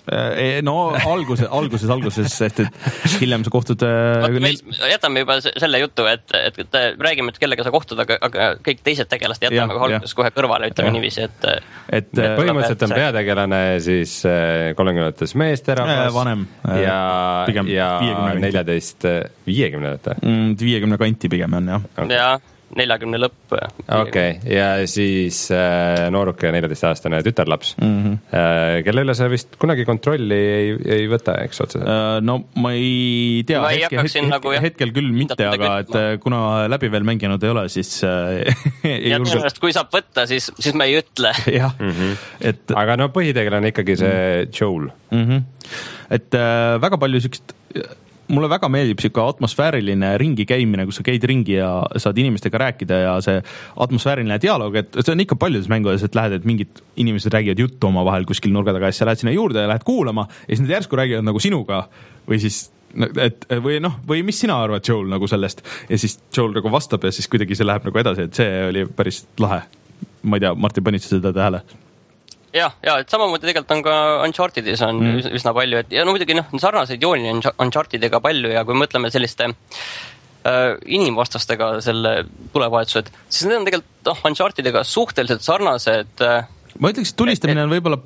No alguses, alguses, alguses, sest et hiljem sa kohtud... Vaata, neil... Jätame juba selle jutu, et, et, et räägime, et kellega sa kohtud, aga, aga kõik teised tegelast jätame ja, alguses kohe kõrvale, ütleme niiviisi, et... et põhimõtteliselt on peategelane siis kolmekümnendates meesterahvas vanem, ja, ja neljateist viiekümnendate. viiekümne kanti pigem on, jah. Okay. Ja neljakümne lõpp. Okei, okay. Ja siis äh, nooruke neljateist-aastane tütarlaps, mm-hmm. äh, kelle üle sa vist kunagi kontrolli ei, ei võta, eks otseselt? Uh, no ma ei tea, ma hetke, hetke, nagu, hetke, hetkel küll mitte, aga et kuna läbi veel mänginud ei ole, siis äh, ei ja tõenäoliselt, kui saab võtta, siis, siis me ei ütle. jah, mm-hmm. et aga no põhitegelane on ikkagi see mm-hmm. Joel. Mm-hmm. Et äh, väga palju sükst mulle väga meeldib siuke atmosfääriline ringi käimine, kus sa käid ringi ja saad inimestega rääkida ja see atmosfääriline dialoog, et see on ikka paljudes mängudes, et lähed, et mingid inimesed räägivad juttu oma vahel kuskil nurga taga ja sa lähed sinna juurde ja lähed kuulama ja siis nad järsku räägivad nagu sinuga või siis et või noh, või mis sina arvad, Joel, nagu sellest ja siis Joel nagu vastab ja siis kuidagi see läheb nagu edasi, et see oli päris lahe. Ma ei tea, Martin, panid sa seda tähele? jah, ja et samamoodi tegelikult on ka Unchartedis on mm. üsna palju, et ja no muidugi noh, sarnaseid jooni on Unchartedega palju ja kui mõtleme selliste äh, inimvastastega selle tulevahetused, siis need on tegelikult noh, Unchartedega suhteliselt sarnased äh, ma ütleks, et tulistamine et, on võib-olla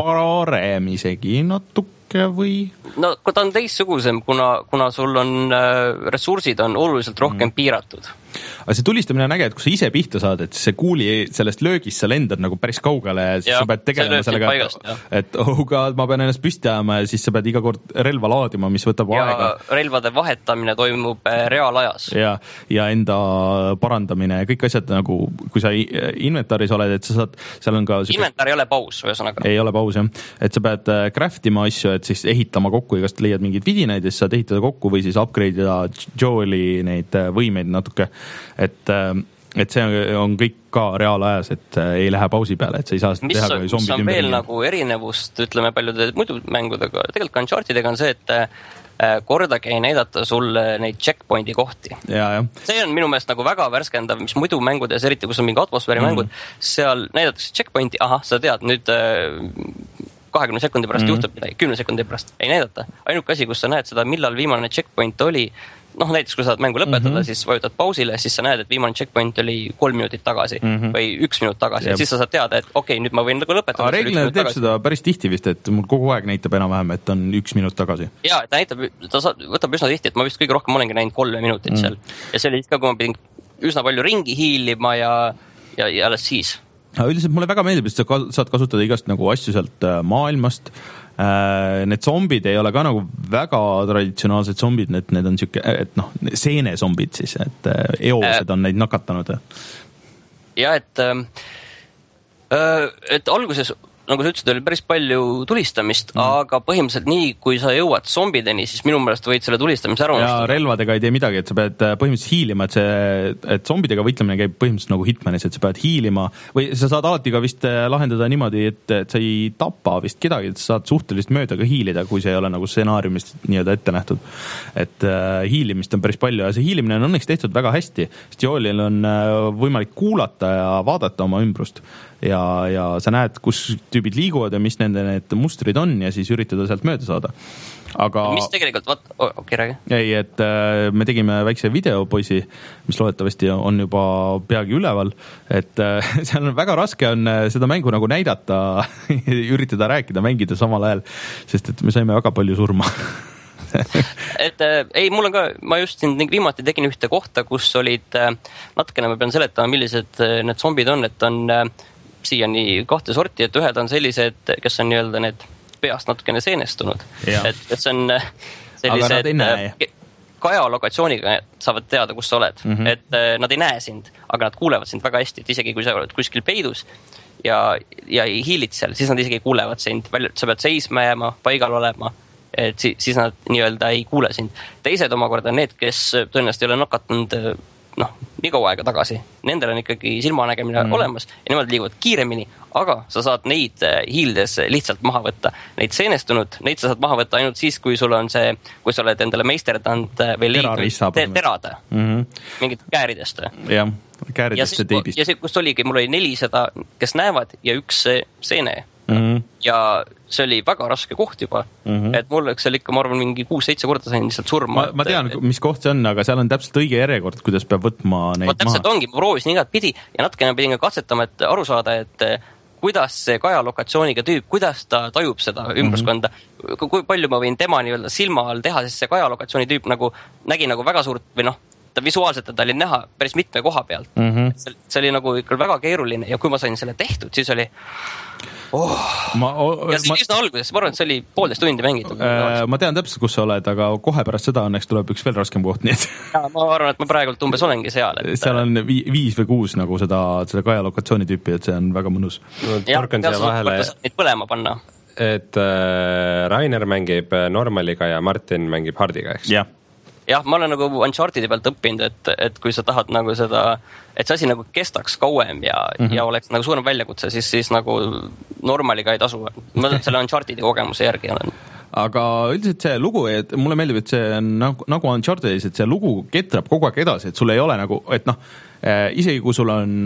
parem isegi natuke või? No kui ta on teistsugusem, kuna, kuna sul on äh, ressursid on oluliselt rohkem mm. piiratud. Aga see tulistamine on äge, et kui sa ise pihta saad, et see kuuli sellest löögist sa lendad nagu päris kaugele ja siis ja, sa pead tegelema sellega, paigast, et oh god, ma pean ennast püsti ajama ja siis sa pead iga kord relva laadima, mis võtab ja aega. Relvade vahetamine toimub reaalajas. Ja, ja enda parandamine ja kõik asjad nagu, kui sa inventaris oled, et sa saad, seal on ka... Inventar ei ole paus, ühesõnaga. Ei ole paus, jah. Et sa pead craftima asju, et siis ehitama kokku, igast leiad mingid vidinaid ja siis saad ehitada kokku või siis upgrade'ida Joeli neid võimeid natuke. Et, et see on kõik ka reaalajas, et ei lähe pausi peale, et sa ei saa mis, teha ka zombid ümber. Mis on veel ümber. Nagu erinevust, ütleme paljude muidu mängudega, tegelikult Unchartedega on see, et kordagi ei näidata sulle neid checkpointi kohti. Ja, ja. See on minu meelest nagu väga värskendav, mis muidu mängudes, eriti kus on mingi atmosfääri mm. mängud, seal näidatakse checkpointi, aha, sa tead, nüüd kahekümne sekundi pärast mm. juhtub midagi, kümne sekundi pärast ei näidata. Ainuke asi, kus sa näed seda, millal viimane checkpoint oli, noh näiteks kui saad mängu lõpetada, mm-hmm. siis vajutad pausile, siis sa näed, et viimane checkpoint oli kolm minutit tagasi mm-hmm. või üks minut tagasi, siis sa saad teada, et okei, okay, nüüd ma võin nagu lõpetada. Aga reeglina teeb tagasi. Seda päris tihti vist, et mul kogu aeg näitab enam-vähem, et on üks minut tagasi. Jaa, ta näitab, ta saab, võtab üsna tihti, et ma vist kõige rohkem olengi näinud kolme minutit mm. seal. Ja see oli ka, kui ma pidin üsna palju ringi hiilima ja, ja, ja alles siis. Aga üldiselt mulle väga meeldib, et sa saad kasutada igast nagu asju sealt maailmast. Need zombid ei ole ka nagu väga traditsionaalsed zombid, need, need on siuke, et noh, seene zombid siis, et eosed on neid nakatanud. Ja, et, et alguses, nagu sa ütlesid, oli päris palju tulistamist, mm. aga põhimõtteliselt nii, kui sa jõuad zombideni, siis minu meelest võid selle tulistamise ära ja relvadega ei tee midagi, et sa pead põhimõtteliselt hiilima, et see, et zombidega võitlemine käib põhimõtteliselt nagu Hitmanis, et sa pead hiilima või sa saad alati ka vist lahendada niimoodi, et, et sa ei tapa vist kedagi, et sa saad suhteliselt mööda ka hiilida, kui see ei ole nagu stsenaariumist nii-öelda ette nähtud. Et äh, hiilimist on päris palju ja see hiilimine on õnneks tehtud väga hästi, sest Joelil on äh, võimalik kuulata ja vaadata oma ümbrust. Ja, ja sa näed, kus tüübid liiguvad ja mis nende need mustrid on ja siis üritada sealt mööda saada. Aga... Mis tegelikult, vaat, okei, okay, räägi. Ei, et äh, me tegime väikse videopoisi, mis loodetavasti on juba peagi üleval, et äh, seal on väga raske on seda mängu nagu näidata, üritada rääkida, mängida samal ajal, sest et me saime väga palju surma. et äh, ei, mul on ka, ma just siin viimati tegin ühte kohta, kus olid äh, natukene ma pean seletama, millised äh, need zombid on, et on äh, siiani kahte sorti, et ühed on sellised, kes on nii-öelda need peast natukene seenestunud. Et, et see on sellised kaja lokatsiooniga saavad teada, kus sa oled. Mm-hmm. Et nad ei näe sind, aga nad kuulevad sind väga hästi, et isegi kui sa oled kuskil peidus ja, ja hiilid seal, siis nad isegi kuulevad sind. Sa pead seisma jääma, paigal olema, et siis, siis nad nii-öelda ei kuule sind. Teised omakorda need, kes tõenäoliselt ei ole nakatanud noh, nii kaua aega tagasi. Nendel on ikkagi silmanägemine mm. olemas ja nemad liiguvad kiiremini, aga sa saad neid hiildes lihtsalt maha võtta. Neid seenestunud, neid sa saad maha võtta ainult siis, kui sul on see, kui sa oled endale meisterdanud või leidnud te, terada. Mm-hmm. Mingid kääridest. Jah, kääridest ja teibist. Ja see, kust oligi, mul oli neli seda, kes näevad ja üks seene. mm -hmm. ja see oli väga raske koht juba mm, -hmm. et mul läks seal ikka, ma arvan, mingi kuus-seitse korda sain lihtsalt surma. ma, ma tean, mis koht see on, aga seal on täpselt õige järjekord, kuidas peab võtma neid ma täpselt maha. Ongi, ma proovisin igat pidi ja natukene pidin ka katsetama, et aru saada, et kuidas see kajalokatsiooniga tüüp, kuidas ta tajub seda ümbruskonda mm, -hmm. kui palju ma võin tema nii-öelda silma all teha, sest see kajalokatsiooni tüüp nagu nägi nagu väga suurt või noh, ta visuaalselt ta oli näha päris mitme koha pealt mm. -hmm. See, see oli nagu ikka väga keeruline ja kui ma sain selle tehtud, siis oli oh. ma, oh, ja siis ma, üsna alguses, ma arvan, et see oli poolteist tundi mängitud äh,. Ma tean täpselt, kus sa oled, aga kohe pärast seda õnneks tuleb üks veel raskem koht, nii et ja, ma arvan, et ma praegult umbes olengi seal et... seal on vi, viis või kuus nagu seda, seda kajalokatsiooni tüüpi, et see on väga mõnus no, ja, ja vahele... neid põlema panna et äh, Rainer mängib normaliga ja Martin mängib hardiga, eks? jah jah, ma olen nagu Uncharted'i pealt õppinud, et, et kui sa tahad nagu seda, et see asi nagu kestaks kauem ja mm, -hmm. ja oleks nagu suurem väljakutse, siis, siis nagu normaliga ei tasu. Ma selle Uncharted'i kogemuse järgi olen. Aga üldiselt see lugu, et mulle meeldib, et see on nagu, nagu Uncharted'is, et see lugu ketrab kogu aeg edasi, et sul ei ole nagu, et noh, isegi kui sul on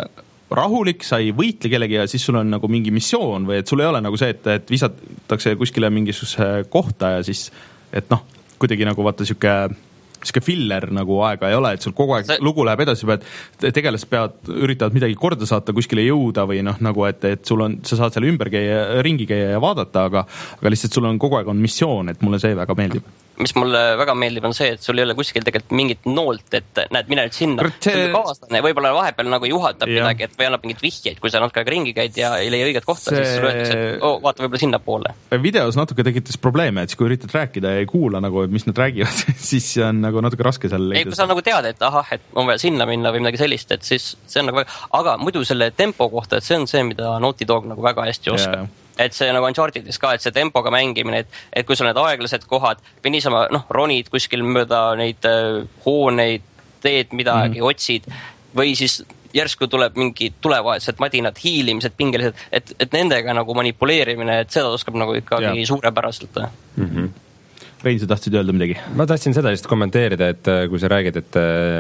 rahulik, sa ei võitle kellegi ja siis sul on nagu mingi missioon või et sul ei ole nagu see, et, et visatakse kuskile mingisuguse kohta ja siis, et noh, kuidagi nagu vaata siuke, siuke filler nagu aega ei ole, et sul kogu aeg see... lugu läheb edasi, pead, tegelased peavad, üritavad midagi korda saata, kuskile jõuda või noh, nagu et, et sul on, sa saad seal ümber käia, ringi käia ja vaadata, aga, aga lihtsalt sul on kogu aeg on missioon, et mulle see väga meeldib. Mis mulle väga meeldib on see, et sul ei ole kuskil tegelikult mingit noolt, et näed, mine nüüd sinna. See... kaaslane võib-olla vahepeal nagu juhatab ja. midagi, et või annab mingit vihjeid, kui sa natuke aega ringi käid ja ei leia õiget kohta, see... siis sul öeldakse, et oh, vaata võib-olla sinna poole. Videos natuke tekitas probleeme, et siis kui üritad rääkida ja ei kuula nagu, mis nad räägivad, siis on nagu natuke raske seal leida. Ei, kui sa nagu tead, et ahah, et on vaja sinna minna või midagi sellist, et siis see on nagu väga... Aga muidu selle tempo kohta, et see on see, mida Naughty Dog nagu väga hästi oskab. Yeah. Et see nagu Uncharted'is ka, et see tempoga mängimine, et, et kui sul need aeglased kohad või niisama, noh, ronid kuskil mööda neid äh, hooneid, teed midagi, mm. otsid või siis järsku tuleb mingi tulevahetused madinad, hiilimised, pingelised, et, et nendega nagu manipuleerimine, et seda oskab nagu ikkagi yeah. suurepäraselt. Mm -hmm. Rein, sa tahtsid öelda midagi? Ma tahtsin seda just kommenteerida, et kui sa räägid, et,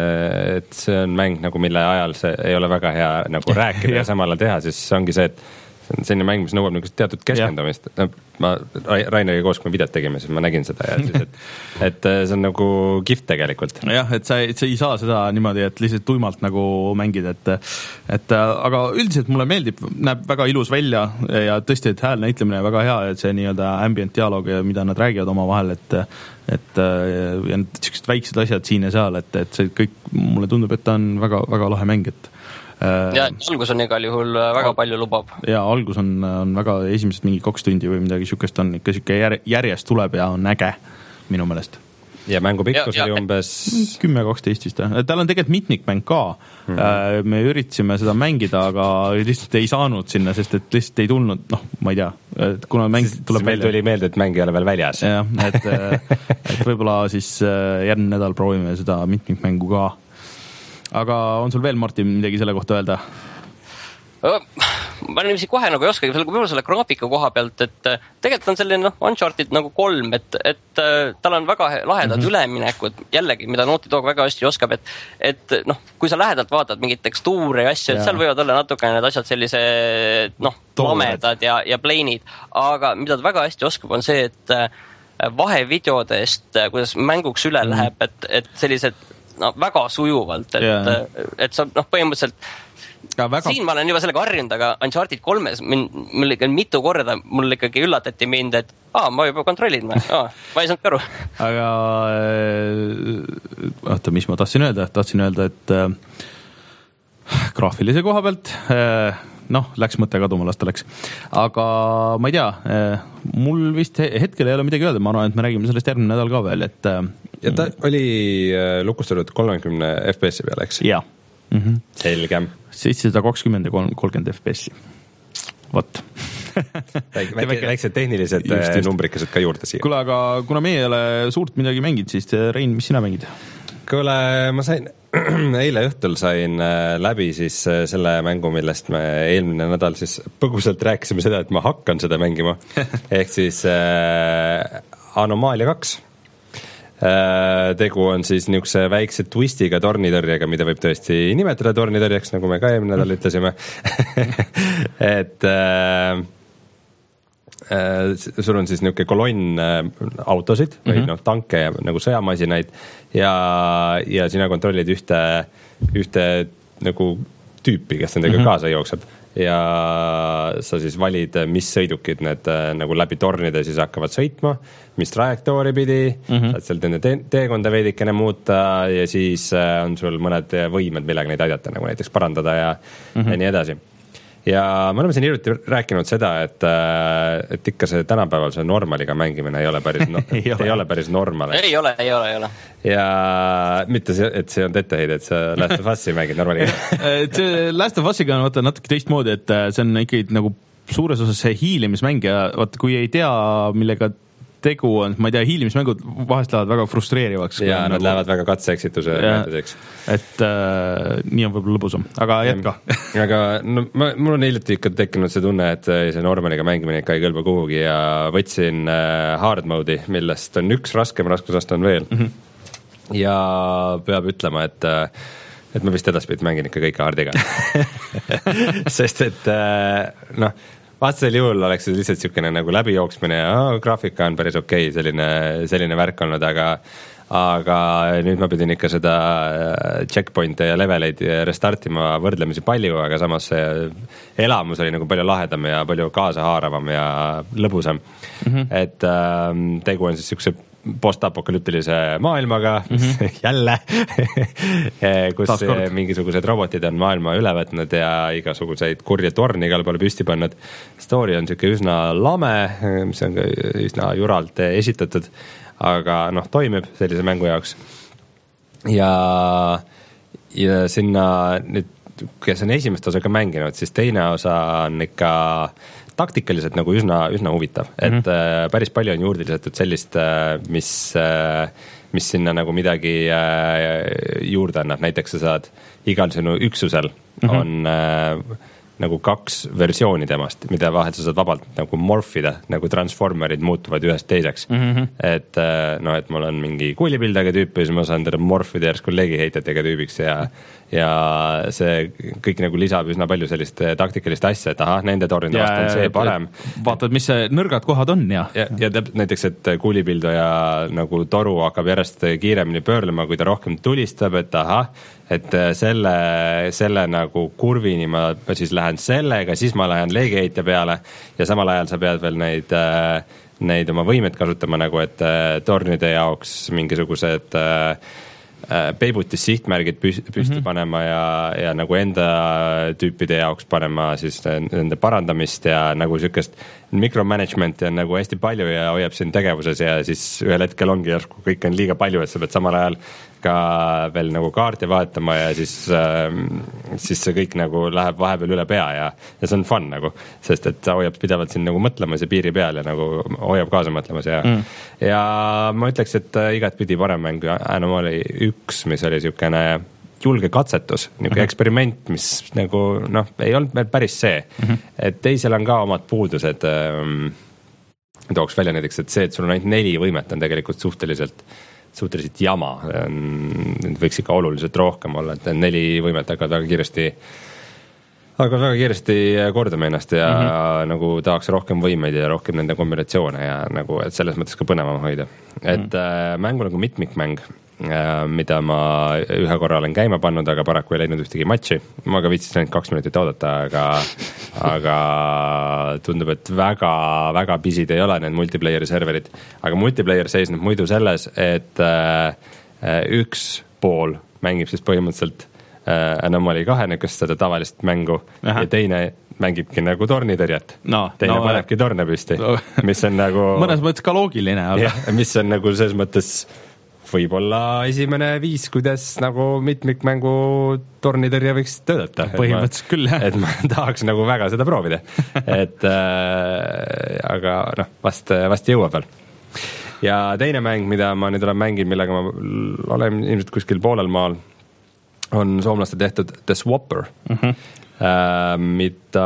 et see on mäng, nagu mille ajal see ei ole väga hea nagu rääkida ja samal ajal teha, siis ongi see, et see on selline mäng, mis nõuab nagu teatud keskendumist. No, ma Raineriga koos, kui me videot tegime, siis ma nägin seda ja siis, et, et see on nagu kihvt tegelikult. Jah, et sa, sa ei saa seda niimoodi, et lihtsalt tuimalt nagu mängida, et, et aga üldiselt mulle meeldib, näeb väga ilus välja ja tõesti, et hääl näitlemine väga hea, et see nii-öelda ambient dialoog, mida nad räägivad oma vahel, et et ja need sellised väiksed asjad siin ja seal, et, et see kõik, mulle tundub, et ta on väga, väga lahe mäng, et ja algus on igal juhul väga palju lubab. Ja algus on, on väga esimesed mingi kaks tundi või midagi siukest on ikka siuke järjest tuleb ja on äge minu meelest. Ja mängu pikkus oli umbes kümme kaksteist vist. Tal on tegelikult mitmikmäng ka. Mm-hmm. Me üritasime seda mängida, aga lihtsalt ei saanud sinna, sest et lihtsalt ei tulnud, noh, ma ei tea, kuna mäng tuleb välja. Tuli meelde, et mäng ei ole veel väljas. Ja, et, et võib-olla siis järgmine nädal proovime seda mitmikmängu ka. Aga on sul veel, Martin, midagi selle kohta öelda? Ma niiviisi kohe nagu ei oskagi, võib-olla selle graafika koha pealt, et tegelikult on selline noh, Uncharted nagu kolm, et, et tal on väga lahedad mm-hmm. üleminekud, jällegi, mida Naughty Dog väga hästi oskab, et, et noh, kui sa lähedalt vaatad mingit tekstuure ja asju, et seal võivad olla natukene need asjad sellise noh, lamedad ja, ja plainid, aga mida ta väga hästi oskab, on see, et vahevideodest, kuidas mänguks üle mm-hmm. läheb, et, et sellised no, väga sujuvalt, et, yeah. et sa noh, põhimõtteliselt ja väga... siin ma olen juba sellega harjunud, aga Uncharted kolmes mul ikka mitu korda mul ikkagi üllatati mind, et aa, ma juba kontrollin, ma, aa, ma ei saanud aru. Aga oota, mis ma tahtsin öelda? Tahtsin öelda, et äh, graafilise koha pealt äh, noh, läks mõte kaduma, las ta läks. Aga ma ei tea, äh, mul vist hetkel ei ole midagi öelda, ma arvan, et me räägime sellest järgmine nädal ka veel, et äh, ja ta oli äh, lukustatud kolmekümne F P S-i peale, eks? Jaa. Mm-hmm. Selge. seitsesada kakskümmend ja kolmkümmend F P S-i. Vot. Väiksed tehnilised just, just. numbrikesed ka juurde siia. Kuule, aga kuna meie ei ole suurt midagi mängid, siis Rein, mis sina mängid? Kuule, ma sain, eile õhtul sain läbi siis selle mängu, millest me eelmine nädal siis põgusalt rääkisime seda, et ma hakkan seda mängima. Ehk siis äh, Anomaalia kaks. Tegu on siis niisuguse väikse twistiga tornitõrjega, mida võib tõesti nimetada tornitõrjeks, nagu me ka eelmine nädal ütlesime. et äh, sul on siis niisugune kolonn autosid või mm-hmm. noh, tanke ja nagu sõjamasinaid ja, ja sina kontrollid ühte, ühte nagu tüüpi, kes nendega mm-hmm. kaasa jookseb ja sa siis valid, mis sõidukid need nagu läbi tornide siis hakkavad sõitma, mis trajektoori pidi, mm-hmm. saad sealt nende te- teekonda veidikene muuta ja siis on sul mõned võimed, millega neid aidata, nagu näiteks parandada ja, mm-hmm. ja nii edasi. Ja me oleme siin hiljuti rääkinud seda, et, et ikka see tänapäeval see normaliga mängimine ei ole päris, no, ei, ole. ei ole päris normal. Ei ole, ei ole, ei ole. Ja mitte see, et see on etteheide, et sa Last of Us'i mängid normaliga. et see Last of Us'iga on vaata natuke teistmoodi, et see on ikkagi nagu suures osas see hiilimismäng ja vaata, kui ei tea, millega tegu on, ma ei tea, hiilimismängud vahest lähevad väga frustreerivaks. Ja nad nagu... lähevad väga katseeksituse meetodeks. Et äh, nii on võib-olla lõbusam, aga jätka. aga no, ma, mul on hiljuti ikka tekkinud see tunne, et see normaliga mängimine ikka ei kõlba kuhugi ja võtsin äh, hard mode'i, millest on üks raskem raskusast on veel. Mm-hmm. Ja peab ütlema, et äh, et ma vist edaspidi mängin ikka kõike hardiga. Sest et äh, noh, vastasel juhul oleks see lihtsalt niisugune nagu läbijooksmine ja oh, graafika on päris okei, okay, selline, selline värk olnud, aga, aga nüüd ma pidin ikka seda checkpoint'e ja leveleid restartima võrdlemisi palju, aga samas see elamus oli nagu palju lahedam ja palju kaasahaaravam ja lõbusam. Mm-hmm. Et äh, tegu on siis niisuguse postapokalüptilise maailmaga, mm-hmm. jälle, kus mingisugused robotid on maailma üle võtnud ja igasuguseid kurje torni igal poole püsti pannud. Story on niisugune üsna lame, mis on ka üsna juralt esitatud, aga noh, toimib sellise mängu jaoks. Ja, ja sinna nüüd, kes on esimest osa ka mänginud, siis teine osa on ikka taktikaliselt nagu üsna, üsna huvitav, et mm-hmm. äh, päris palju on juurde lisatud sellist, äh, mis, äh, mis sinna nagu midagi äh, juurde annab, näiteks sa saad igal sinu üksusel mm-hmm. on äh, nagu kaks versiooni temast, mida vahel sa saad vabalt nagu morfida, nagu transformerid muutuvad ühest teiseks. Mm-hmm. Et no, et mul on mingi kuulipildaga tüüp ja siis ma saan teda morfida järsku leegiheitjatega tüübiks ja, ja see kõik nagu lisab üsna palju sellist taktikalist asja, et ahah, nende tornide vastu on see parem. Vaatad, mis see nõrgad kohad on ja... Ja, ja täp, näiteks, et kuulipildaja nagu toru hakkab järjest kiiremini pöörlema, kui ta rohkem tulistab, et ahah, et selle, selle nagu kurvini ma siis lähen sellega, siis ma lähen leegiheitja peale ja samal ajal sa pead veel neid, neid oma võimed kasutama nagu, et tornide jaoks mingisugused peibutis sihtmärgid püsti mm-hmm. panema ja, ja nagu enda tüüpide jaoks panema siis nende parandamist ja nagu niisugust mikromanagement'i on nagu hästi palju ja hoiab siin tegevuses ja siis ühel hetkel ongi järsku kõik on liiga palju, et sa pead samal ajal ka veel nagu kaarti vaatama ja siis, äh, siis see kõik nagu läheb vahepeal üle pea ja, ja see on fun nagu, sest et ta hoiab pidevalt siin nagu mõtlemas ja piiri peal ja nagu hoiab kaasa mõtlemas ja, mm. ja ma ütleks, et igat pidi parem mäng Anomaly üks, mis oli niisugune julge katsetus, niisugune mm-hmm. eksperiment, mis nagu noh, ei olnud veel päris see, mm-hmm. et teisel on ka omad puudused ähm, tooks välja näiteks, et see, et sul on ainult neli võimet on tegelikult suhteliselt suhteliselt jama, võiks ikka oluliselt rohkem olla, et neli võimet hakkavad väga kiiresti aga väga kiiresti kordame ennast ja mm-hmm. nagu tahaks rohkem võimeid ja rohkem nende kombinatsioone ja nagu, et selles mõttes ka põnevam hoida. Et mm-hmm. äh, mängu nagu mitmikmäng, äh, mida ma ühe korra olen käima pannud, aga paraku ei leidnud ühtegi matši. Ma ka viitsin ainult kaks minutit oodata, aga, aga tundub, et väga, väga pisid ei ole need multiplayeri serverid. Aga multiplayer seisneb muidu selles, et äh, üks pool mängib siis põhimõtteliselt Anomaly kahe, kes seda tavalist mängu Aha. ja teine mängibki nagu tornitõrjet. No, teine no, panebki torne püsti, no. mis on nagu... mõnes mõttes ka loogiline, aga... Ja, mis on nagu selles mõttes võib-olla esimene viis, kuidas nagu mitmikmängu tornitõrje võiks töötada. Põhimõtteliselt küll, jah. Et ma tahaks nagu väga seda proovida. et äh, aga noh, vast, vast jõuab veel. Ja teine mäng, mida ma nüüd olen mänginud, millega ma olen ilmselt kuskil poolel maal, on soomlaste tehtud The Swapper, mm-hmm. äh, mida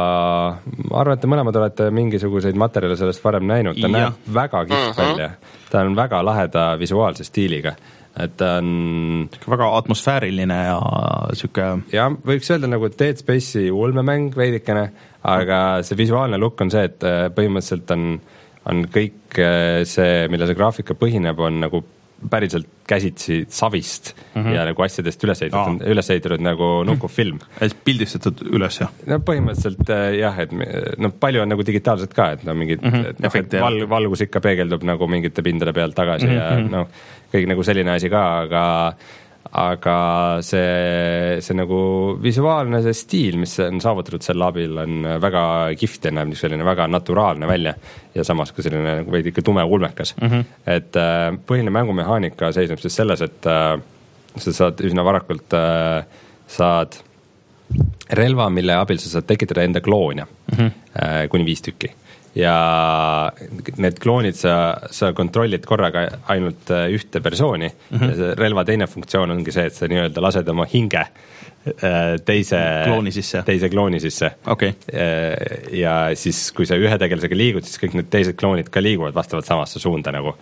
ma arvan, et te mõlemad olete mingisuguseid materjale sellest varem näinud, ta ja. näeb väga kihvt mm-hmm. välja, ta on väga laheda visuaalse stiiliga et ta on väga atmosfääriline ja sihuke. ja võiks öelda nagu Dead Space'i ulmemäng veidikene, aga see visuaalne look on see, et põhimõtteliselt on, on kõik see, mille see graafika põhineb, on nagu päriselt käsitsi savist mm -hmm. ja nagu asjadest üles ehitatud, üles ehitatud nagu nukufilm. Pildistatud üles, jah? no põhimõtteliselt jah, et no palju on nagu digitaalselt ka, et no mingid mm -hmm. no, et val, valgus ikka peegeldub nagu mingite pindade pealt tagasi mm -hmm. ja noh, kõik nagu selline asi ka, aga aga see, see nagu visuaalne see stiil, mis on saavutatud selle abil, on väga kihvt ja näeb selline väga naturaalne välja ja samas ka selline nagu veidi ikka tume ulmekas mm. -hmm. Et äh, põhiline mängumehaanika seisneb siis selles, et äh, sa saad üsna varakult äh, saad relva, mille abil sa saad tekitada enda kloonia mm -hmm. äh, kuni viis tükki. Ja need kloonid sa, sa kontrollid korraga ainult ühte persooni mm -hmm. ja see relva teine funktsioon ongi see, et sa nii-öelda lased oma hinge teise klooni sisse, teise klooni sisse. Okay. Ja siis, kui sa ühe tegelasega liigud, siis kõik need teised kloonid ka liiguvad vastavalt samasse suunda nagu.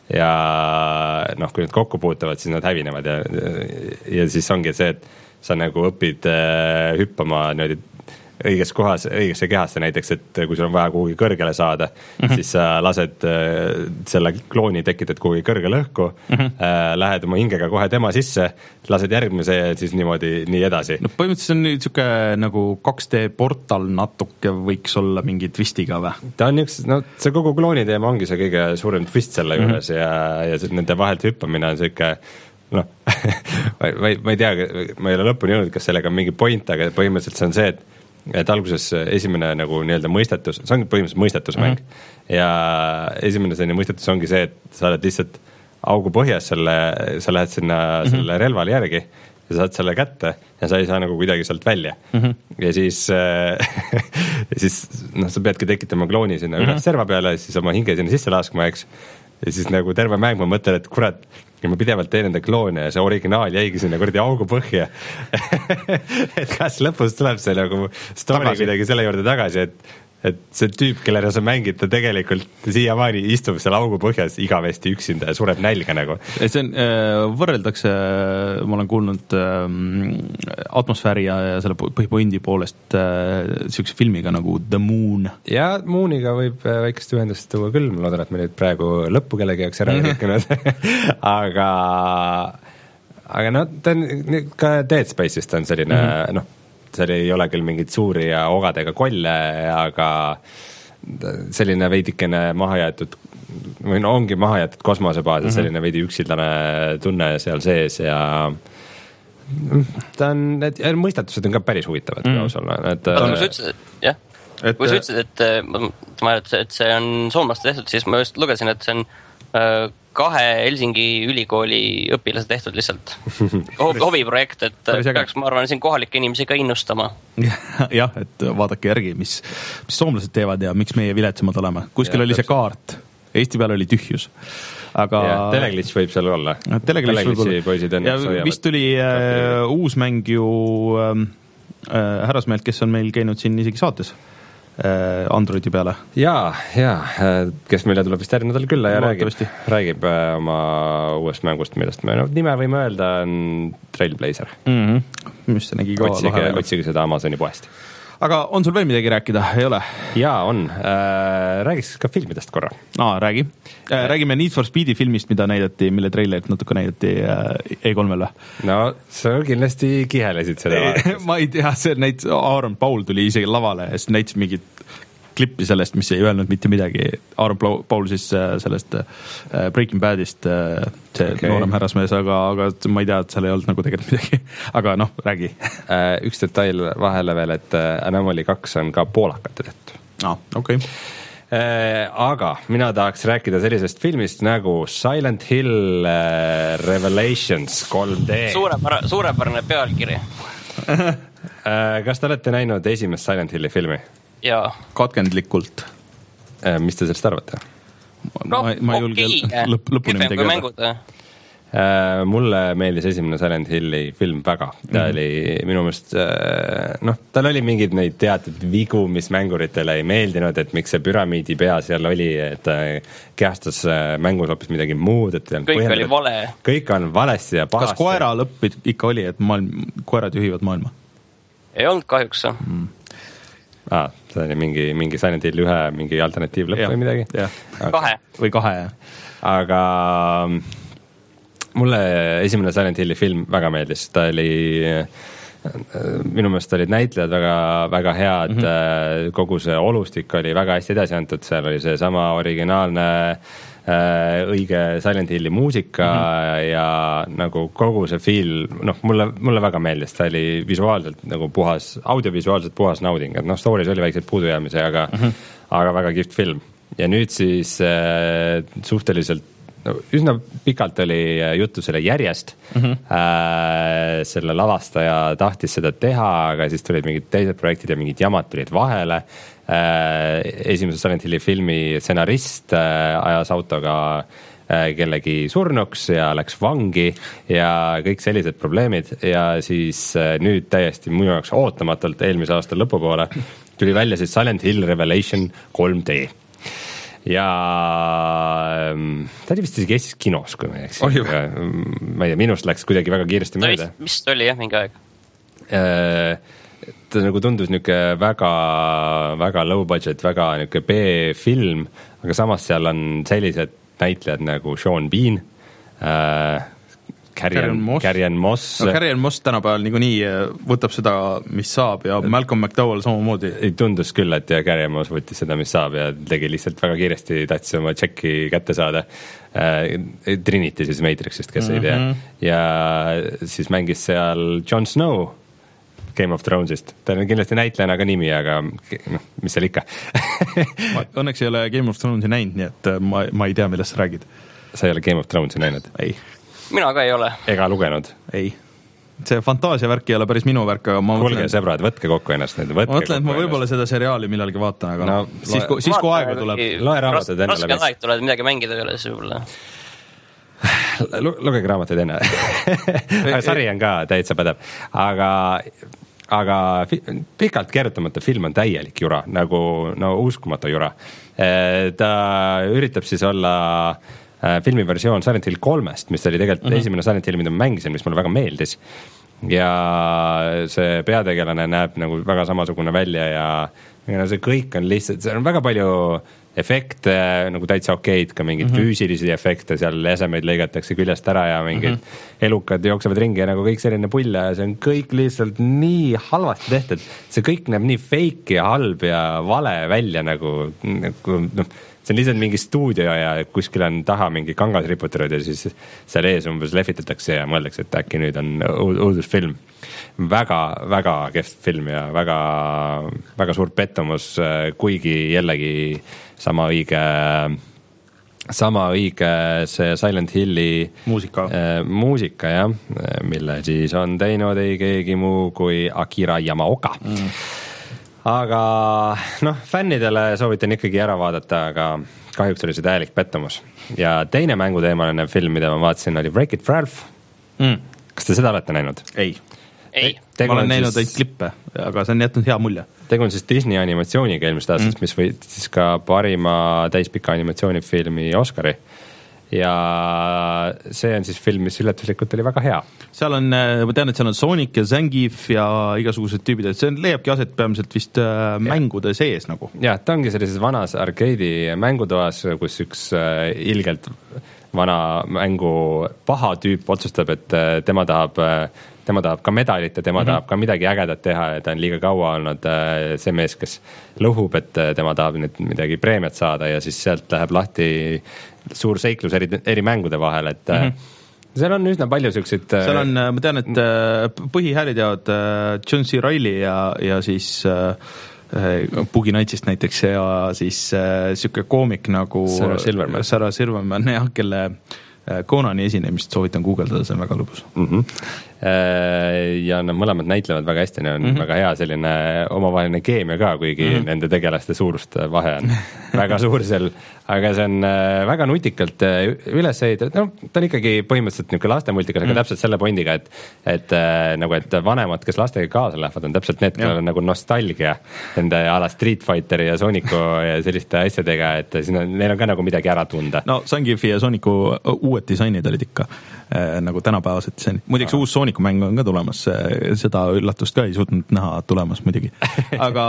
Ja noh, kui need kokku puutuvad, siis nad hävinevad ja, ja siis ongi see, et sa nagu õpid äh, hüppama niimoodi õiges kohas, õigesse kehasse näiteks, et kui sul on vaja kuhugi kõrgele saada mm, -hmm. siis sa lased äh, selle klooni, tekitad kuhugi kõrgele õhku mm, -hmm. äh, lähed oma hingega kohe tema sisse, lased järgmise ja siis niimoodi nii edasi. No põhimõtteliselt on nüüd siuke nagu kaks D portal natuke võiks olla mingi twistiga või? Ta on üks, no see kogu klooni teema ongi see kõige suurem twist selle mm -hmm. juures ja, ja see, nende vahelt hüppamine on siuke noh ma, ma, ma ei tea, ma ei ole lõpuni jõudnud, kas sellega on mingi point, aga põhimõtteliselt see on see, et et alguses esimene nagu nii-öelda mõistetus, see on põhimõtteliselt mõistetuse mäng mm-hmm. ja esimene selline mõistetus ongi see, et sa oled lihtsalt augu põhjas selle, sa lähed sinna mm-hmm. selle relvale järgi ja saad selle kätte ja sa ei saa nagu kuidagi sealt välja mm-hmm. ja siis äh, ja siis noh, sa peadki tekitama klooni sinna mm-hmm. üles serva peale, siis oma hinge sinna sisse laskma, eks, ja siis nagu terve mäng ma mõtlen, et kurat, ja ma pidevalt teen enda kloone ja see originaal jäigi sinna kuradi augu põhja et kas lõpus tuleb see nagu story kuidagi selle juurde tagasi, et et see tüüp, kellele sa mängid, ta tegelikult siiamaani istub seal augu põhjas igavesti üksinda ja sureb nälga nagu. See on, võrreldakse, ma olen kuulnud atmosfääri ja, ja selle põhipoindi poolest siukse filmiga nagu The Moon. Ja Mooniga võib väikest ühendust tuua küll, ma loodan, et me nüüd praegu lõppu kellegi jaoks ära rikkunud aga aga no ta on ka Dead Space'ist on selline mm-hmm. noh, seal ei ole küll mingid suuri ja ogadega kolle, aga selline veidikene mahajäetud või no ongi mahajäetud kosmosebaas ja mm-hmm. selline veidi üksildane tunne seal sees ja ta on, need mõistatused on ka päris huvitavad mm-hmm. kui ausalt, et aga kui sa ütlesid, jah, kui sa ütlesid, et ma et, et see on soomlaste tehtud, siis ma just lugesin, et see on kahe Helsingi ülikooli õpilase tehtud lihtsalt hobiprojekt, et peaks, ma arvan, siin kohalikke inimesi ka innustama. jah, et vaadake järgi, mis, mis soomlased teevad ja miks meie viletsamad oleme. Kuskil ja, oli see kaart, Eesti peal oli tühjus. Aga Teleglitch võib seal olla. Teleglitchi poisid ja vist tuli äh, uus mäng ju äh, härrasmeelt, kes on meil käinud siin isegi saates Androidi peale. Jaa, jaa, kes meile tuleb vist järgmine nädal külla ja räägib, räägib oma uuest mängust, millest me no, nime võime öelda, on Trailblazer. Mm-hmm. Mis see nägi ka otsige, otsige seda Amazoni poest. Aga on sul veel midagi rääkida, ei ole? Jaa, on. Äh, räägiks ka filmidest korra. Aa, räägi. Äh, räägime Need for Speedi filmist, mida näidati, mille treilerit natuke näidati E kolmel. No, sa kindlasti kihelesid seda vaadates. Ma ei tea, see näit-, Aaron Paul tuli isegi lavale ja siis näitas mingit klippi sellest, mis ei öelnud mitte midagi. Aaron Paul siis sellest Breaking Badist, see okay. noorem härrasmees, aga, aga ma ei tea, et seal ei olnud nagu tegelikult midagi. Aga noh, räägi. Üks detail vahele veel, et Anomaly kaks on ka poolakate tehtud. Ah, okei. Okay. Aga mina tahaks rääkida sellisest filmist nagu Silent Hill Revelations kolm D. Suurepärane, suurepärane pealkiri. Kas te olete näinud esimest Silent Hilli filmi? Jaa. Katkendlikult. Mis te sellest arvate? No, ma, ma ei julge okay. lõp, lõpuni midagi mängud, äh, mulle meeldis esimene Silent Hilli film väga, ta mm-hmm. oli minu meelest äh, noh, tal oli mingid neid teatud vigu, mis mänguritele ei meeldinud, et miks see püramiidi pea seal oli, et ta kehastas mängus hoopis midagi muud, et kõik põhjendab, oli vale. Kõik on valesti ja pahasti. Kas koera lõpp ikka oli, et maailm, koerad juhivad maailma? Ei olnud kahjuks mm. Ah, see oli mingi, mingi Silent Hill ühe mingi alternatiiv lõpp ja, või midagi? Okay. Kahe. Või kahe, jah. Aga mulle esimene Silent Hilli film väga meeldis, ta oli, minu meelest olid näitlejad väga, väga head mm-hmm. kogu see olustik oli väga hästi edasi antud, seal oli see sama originaalne õige Silent Hilli muusika mm-hmm. ja nagu kogu see feel, noh, mulle, mulle väga meeldis, ta oli visuaalselt nagu puhas, audiovisuaalselt puhas nauding, et noh, stories oli väikseid puudujäämisi, aga, mm-hmm. aga väga kihvt film. Ja nüüd siis äh, suhteliselt no, üsna pikalt oli juttu selle järjest mm-hmm. äh, selle lavastaja tahtis seda teha, aga siis tulid mingid teised projektid ja mingid jamad tulid vahele äh, esimese Silent Hilli filmi stsenarist äh, ajas autoga äh, kellegi surnuks ja läks vangi ja kõik sellised probleemid ja siis äh, nüüd täiesti minu jaoks ootamatult eelmise aasta lõpupoole tuli välja siis Silent Hill Revelation kolm D ja ta oli vist isegi Eestis kinos, kui ma ei eksi. Ma ei tea, minust läks kuidagi väga kiiresti mööda. Mis ta oli jah, mingi aeg? Ta nagu tundus niuke väga, väga low budget, väga niuke B-film, aga samas seal on sellised näitlejad nagu Sean Bean, Carrion Moss, Carrion Moss. No, Carrion Moss tänapäeval niikuinii võtab seda, mis saab ja Malcolm McDowell samamoodi. Tundus küll, et ja Carrion Moss võttis seda, mis saab ja tegi lihtsalt väga kiiresti, tahtis oma tšekki kätte saada. Trinity siis Matrixist, kes mm-hmm. ei tea. Ja siis mängis seal Jon Snow Game of Thronesist. Ta on kindlasti näitlejana ka nimi, aga noh, mis seal ikka. Õnneks ei ole Game of Thronesi näinud, nii et ma, ma ei tea, millest sa räägid. Sa ei ole Game of Thronesi näinud? Ei. Mina ka ei ole. Ega lugenud? Ei. See fantaasia värk ei ole päris minu värk, aga ma Kulge, mõtlen... sõbrad, võtke kokku ennast. Nüüd, ma mõtlen, et ma võib-olla seda seriaali millalgi vaatan, aga no, siis, loe... siis kui aega tuleb. Loe raamatud enne läbi. Raske aeg tuleb midagi mängida üle, siis võib-olla. Lugege raamatud enne. Aga sari on ka täitsa pädeb. Aga, aga pikalt keerutamata film on täielik jura, nagu no, uskumatu jura. Ta üritab siis olla filmiversioon Silent Hill kolmest, mis oli tegelikult mm-hmm. esimene Silent Hill, mida ma mängisin, mis mulle väga meeldis. Ja see peategelane näeb nagu väga samasugune välja ja no, see kõik on lihtsalt, see on väga palju efekte, nagu täitsa okeid, ka mingid mm-hmm. füüsilisi efekte, seal esemeid lõigatakse küljest ära ja mingid mm-hmm. elukad jooksevad ringi ja nagu kõik selline pull ja see on kõik lihtsalt nii halvasti tehtud. See kõik näeb nii fake ja halb ja vale välja nagu, nagu noh, see on lihtsalt mingi stuudio ja kuskil on taha mingi kangas riputatud ja siis seal ees umbes lehvitatakse ja mõeldakse, et äkki nüüd on uudusfilm. Väga, väga kehv film ja väga, väga suur pettumus, kuigi jällegi sama õige, sama õige see Silent Hilli muusika, äh, muusika jah, mille siis on teinud ei keegi muu kui Akira Yamaoka. Mm. Aga noh, fännidele soovitan ikkagi ära vaadata, aga kahjuks oli see täielik pettumus. Ja teine mänguteemaline film, mida ma vaatasin, oli Wreck-It Ralph. Mm. Kas te seda olete näinud? Ei. Ei. Ma olen näinud siis... klippe, aga see on jätnud hea mulje. Tegu on siis Disney animatsiooniga eelmist aastast, mm. mis võitis ka parima täispika animatsioonifilmi Oscari. Ja see on siis film, mis üllatuslikult oli väga hea. Seal on, ma tean, et seal on Sonic ja Zangief ja igasugused tüübid, et see leiabki aset peamiselt vist äh, mängude sees nagu. Jah, ta ongi sellises vanas arkeedi mängutoas, kus üks äh, ilgelt vana mängu paha tüüp otsustab, et äh, tema tahab äh, tema tahab ka medalit ja tema mm-hmm. tahab ka midagi ägedat teha ja ta on liiga kaua olnud äh, see mees, kes lõhub, et äh, tema tahab nüüd midagi preemiat saada ja siis sealt läheb lahti suur seiklus eri, eri mängude vahel, et mm-hmm. seal on üsna palju selliseid äh, seal on, ma tean, et äh, põhihääli teavad äh, John C. Reilly ja, ja siis äh, Boogie Nightsist näiteks ja siis äh, siuke koomik nagu Sarah Silverman, Sarah Silverman jah, kelle Conani esinemist soovitan guugeldada, see on väga lõbus. Mm-hmm. ja nad mõlemad näitlevad väga hästi, neil on mm-hmm. väga hea selline omavaheline keemia ka, kuigi mm-hmm. nende tegelaste suurust vahe on väga suur seal, aga see on väga nutikalt üles ehitatud, no ta on ikkagi põhimõtteliselt niisugune lastemultikas, aga mm-hmm. täpselt selle pointiga, et, et nagu, et vanemad, kes lastega kaasa lähevad, on täpselt need, kellel on nagu nostalgia enda ala Street Fighteri ja Sooniku ja selliste asjadega, et siin on, neil on ka nagu midagi ära tunda. No Zangifi ja Sooniku uued disainid olid ikka äh, nagu tänapäevased disainid. Muidugi see uus Sooniku mäng on ka tulemas, seda üllatust ka ei suutnud näha tulemas muidugi. Aga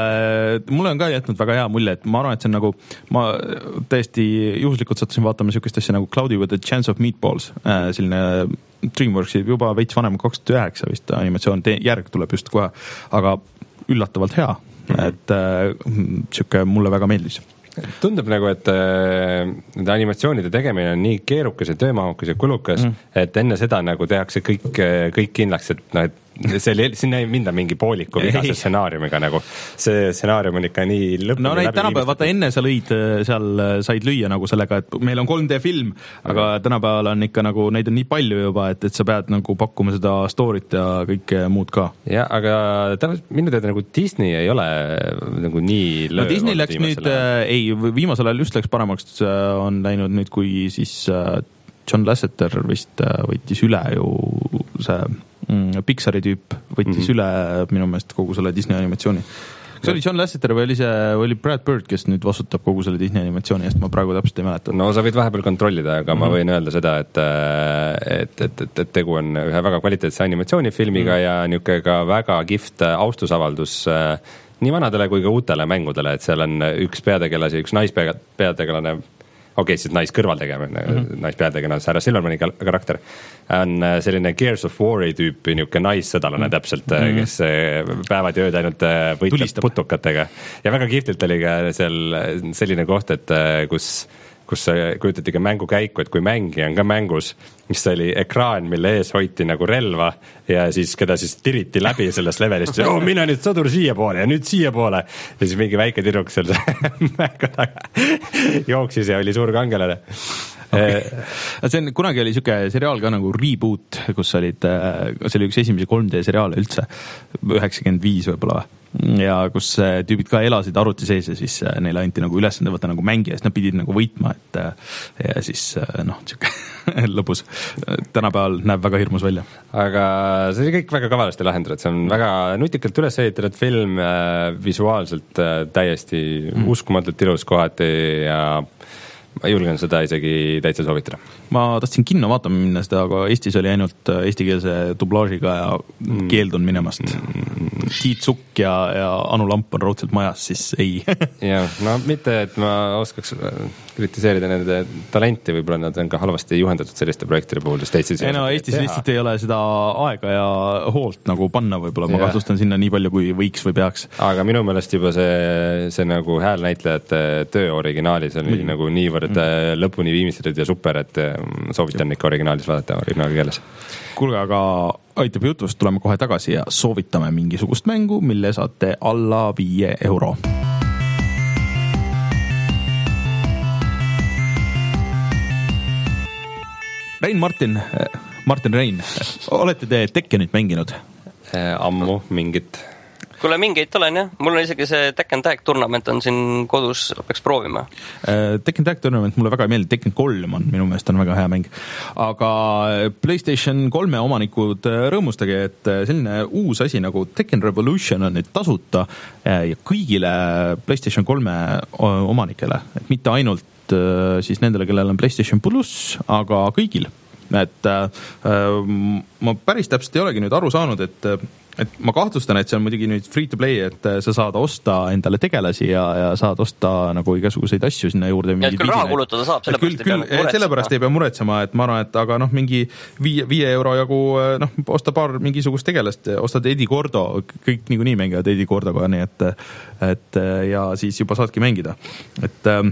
äh, mulle on ka jätnud väga hea mulje, et ma arvan, et see on nagu, ma täiesti juhuslikult sattusin vaatama niisugust asja nagu Cloudy with a Chance of Meatballs, äh, selline Dreamworksi juba veits vanem kaks tuhat üheksa vist animatsioon, järg tuleb just kohe, aga üllatavalt hea, mm-hmm. et äh, siuke mulle väga meeldis. Tundub nagu, et äh, nende animatsioonide tegemine on nii keerukas ja töömahukas ja kulukas, mm. et enne seda nagu tehakse kõik, kõik kindlaks, et noh, et see oli, sinna ei minda mingi pooliku vigase stsenaariumiga nagu. See stsenaarium on ikka nii lõpuni no neid tänapäeval, vaata enne sa lõid seal, said lüüa nagu sellega, et meil on kolm D film, aga mm. tänapäeval on ikka nagu, neid on nii palju juba, et, et sa pead nagu pakkuma seda story't ja kõike muud ka. Ja, aga täpselt minu teada nagu Disney ei ole nagu nii no Disney läks nüüd, ei, viimasel ajal just läks paremaks, on läinud nüüd, kui siis John Lasseter vist võttis üle ju see Pixari tüüp võttis mm-hmm. üle minu meelest kogu selle Disney animatsiooni. Kas oli John Lasseter või oli see, oli Brad Bird, kes nüüd vastutab kogu selle Disney animatsiooni eest, ma praegu täpselt ei mäleta. No sa võid vahepeal kontrollida, aga mm-hmm. ma võin öelda seda, et, et, et, et, et tegu on ühe väga kvaliteetse animatsioonifilmiga mm-hmm. ja niisugune ka väga kihvt austusavaldus nii vanadele kui ka uutele mängudele, et seal on üks peategelasi, üks naispeategelane, okei okay,, siis naiskõrvaltegemine, mm-hmm. naispeategelane, Sarah Silvermani karakter on selline Gears of War'i tüüpi niisugune naissõdalane mm-hmm. täpselt, kes päevad ja ööd ainult võitleb Tulistab. Putukatega. Ja väga kihvtilt oli ka seal selline koht, et kus kus kujutati ka mängukäiku, et kui mängija on ka mängus, mis oli ekraan, mille ees hoiti nagu relva ja siis keda siis tiriti läbi sellest levelist, oh, mine nüüd sõdur siia poole ja nüüd siia poole ja siis mingi väike tiruk seal mängu taga jooksis ja oli suur kangelane. Okay. See on, kunagi oli siuke seriaal ka nagu Reboot, kus olid, see oli üks esimesi kolm D seriaale üldse, üheksakümmend viis võib-olla ja kus tüübid ka elasid arvuti sees ja siis neile anti nagu ülesande võtta nagu mängija, siis nad pidid nagu võitma, et ja siis noh, siuke lõbus. Tänapäeval näeb väga hirmus välja. Aga see oli kõik väga kavalasti lahendatud, see on väga nutikalt üles ehitatud film, visuaalselt täiesti mm. uskumatult ilus kohati ja ma julgen seda isegi täitsa soovitada. Ma tahtsin kinno vaatama minna seda, aga Eestis oli ainult eestikeelse dublaažiga ja mm. keeldun minemast. Mm. Tiit Sukk ja, ja Anu Lamp on raudselt majas, siis ei. ja, no mitte, et ma oskaks kritiseerida nende talenti, võib-olla nad on ka halvasti juhendatud selliste projektide puhul, sest Eestis ei, no, Eestis lihtsalt ei ole seda aega ja hoolt nagu panna võib-olla, ma kahtlustan sinna nii palju, kui võiks või peaks. Aga minu meelest juba see, see nagu häälnäitlejate töö originaalis oli mm. nagu niivõrd mm. lõpuni viimistletud ja super, et soovitan ikka originaalis vaadata originaali keeles. Kuulge, aga aitab jutust, tuleme kohe tagasi ja soovitame mingisugust mängu, mille saate alla viie euro. Rein Martin, Martin Rein, olete te Tekkenit mänginud? Ammu mingit. Kuule, mingeid olen jah, mul on isegi see Tekken Tag Tournament on siin kodus, peaks proovima. Tekken Tag Tournament mulle väga ei meeldi, Tekken kolm on minu meelest on väga hea mäng. Aga PlayStation kolme omanikud rõõmustage, et selline uus asi nagu Tekken Revolution on nüüd tasuta ja kõigile PlayStation kolme omanikele, et mitte ainult siis nendele, kellel on PlayStation Plus, aga kõigil. Et ma päris täpselt ei olegi nüüd aru saanud, et et ma kahtlustan, et see on muidugi nüüd free to play, et sa saad osta endale tegelasi ja, ja saad osta nagu igasuguseid asju sinna juurde. Ja et küll raha kulutada saab, sellepärast, küll, ei, küll, sellepärast ei pea muretsema, et ma arvan, et aga noh, mingi viie, viie euro jagu, noh, osta paar mingisugust tegelast, ostad Eddie Gordo, kõik niikuinii mängivad Eddie Gordoga, nii et, et ja siis juba saadki mängida. Et äh,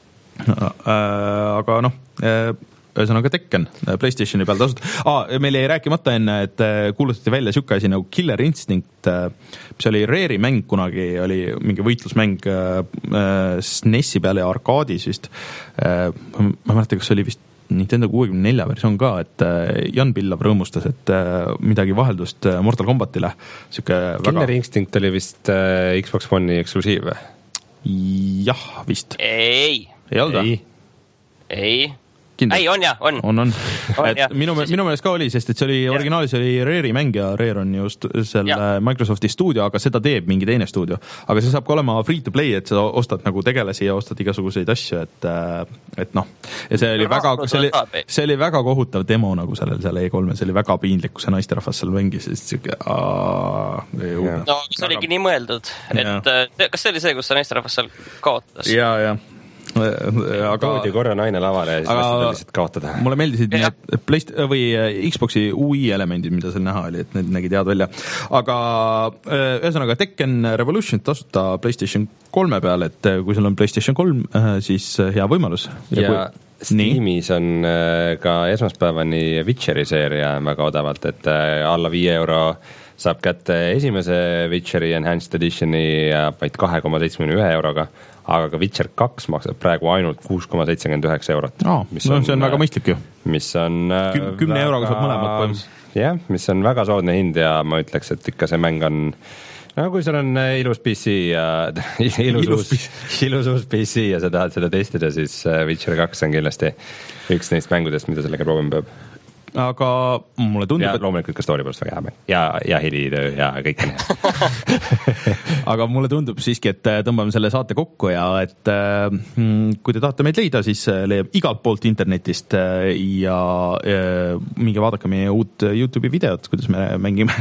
aga noh, äh, ühesõnaga Tekken PlayStationi peal tasud. Ah, meil ei rääkimata enne, et kuulutati välja siuke asi nagu Killer Instinct, mis oli Rare'i mäng kunagi, oli mingi võitlusmäng S N E S-i peale ja arkaadis vist. Ma mäleta, kas oli vist Nintendo kuuekümne nelja versioon ka, et Jan Pillav rõõmustas, et midagi vaheldust Mortal Kombatile. Killer väga... Instinct oli vist Xbox One'i eksklusiiv või? Jah, vist. Ei. Ei olnud? Ei. Ei. Kindel. Ei, on jah, on. On, on. on et jah. Minu, minu meelest ka oli, sest et see oli originaalis oli Rare'i mäng ja Rare on just selle ja. Microsofti stuudio, aga seda teeb mingi teine stuudio. Aga see saab ka olema free to play, et sa ostad nagu tegelasi ja ostad igasuguseid asju, et, et noh. Ja see oli, väga, see, oli, see oli väga kohutav demo nagu sellel seal E kolme, see oli väga piinlik, kui see naisterahvas seal mängis. Siuke, aa, no see oligi nii mõeldud, et ja. Kas see oli see, kus see naisterahvas seal kaotas? Ja, ja. aga toodi korra naine lavale ja siis aga lihtsalt kaotada. Mulle meeldisid ja. Need Playst- või Xboxi U I elemendid, mida seal näha oli, et need nägid head välja. Aga ühesõnaga Tekken Revolution tasuta PlayStation kolme peal, et kui sul on PlayStation kolm, siis hea võimalus. Ja, ja kui... Steamis on ka esmaspäevani Witcheri seeria väga odavalt, et alla viie euro saab kätte esimese Witcheri Enhanced Editioni ja vaid kahe koma seitsmekümne ühe euroga, aga ka Witcher kaks maksab praegu ainult kuus koma seitsekümmend üheksa eurot. No, mis no, on, see on väga mõistlik ju. Mis on Küm, kümne väga... euroga saab mõlemad põhimõtteliselt. Jah, mis on väga soodne hind ja ma ütleks, et ikka see mäng on, no kui sul on ilus P C ja ilus, ilus, uus, ilus uus P C ja sa tahad seda testida, siis Witcher kaks on kindlasti üks neist mängudest, mida sellega proovima peab. Aga mulle tundub, ja et... loomulikult ka story poolest väga hea mäng ja, ja helitöö ja kõik aga mulle tundub siiski, et tõmbame selle saate kokku ja et mm, kui te tahate meid leida, siis leiab igalt poolt internetist ja äh, minge vaadake meie uut YouTube'i videot, kuidas me mängime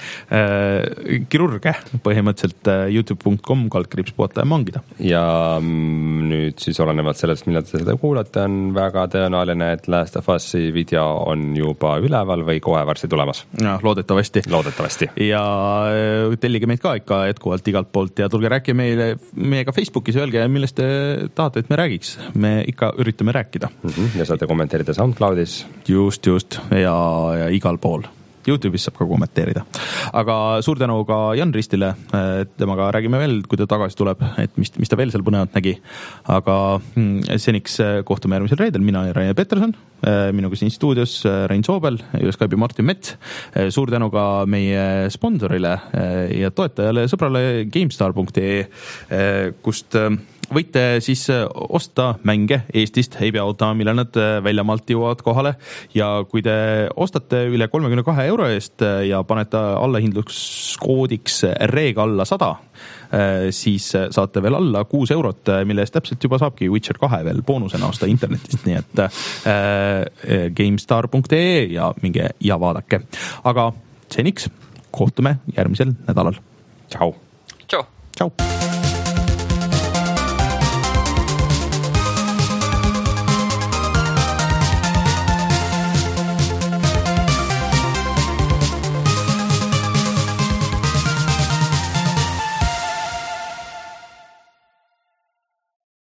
kirurge põhimõtteliselt youtube punkt com kaldkriips puhata ja mangida. Ja mm, nüüd siis olenevalt sellest, millal te seda kuulate, on väga tõenäoline, et Last of Us'i video on ju juba üleval või kohe varsti tulemas. Ja, loodetavasti. Loodetavasti. Ja tellige meid ka ikka etkuvalt igalt poolt ja tulge rääkige meile, meiega Facebookis, öelge, millest te tahate, et me räägiks. Me ikka üritame rääkida. Mm-hmm. Ja saate kommenteerida SoundCloudis. Just, just. Ja, ja igal pool. YouTube'is saab ka kommenteerida. Aga suur tänu ka Jan Ristile, temaga räägime veel, kui ta tagasi tuleb, et mis, mis ta veel seal põnevat nägi. Aga seniks kohtume järgmisel reedel, mina olen Rainer Peterson, minuga siin stuudios Rein Soobel, üle Skype'i Martin Mets. Suur tänu ka meie sponsorile ja toetajale, sõbrale GameStar punkt ee, kust võite siis osta mänge Eestist, ei pea ootama, millal nad väljamaalt jõuavad kohale ja kui te ostate üle kolmekümne kahe euro eest ja panete allahindluskoodiks reeg alla sada, siis saate veel alla kuus eurot, mille eest täpselt juba saabki Witcher kahe veel boonusena osta internetist, nii et äh, GameStar punkt ee ja minge ja vaadake. Aga seniks kohtume järgmisel nädalal. Tšau. Tšau. Tšau.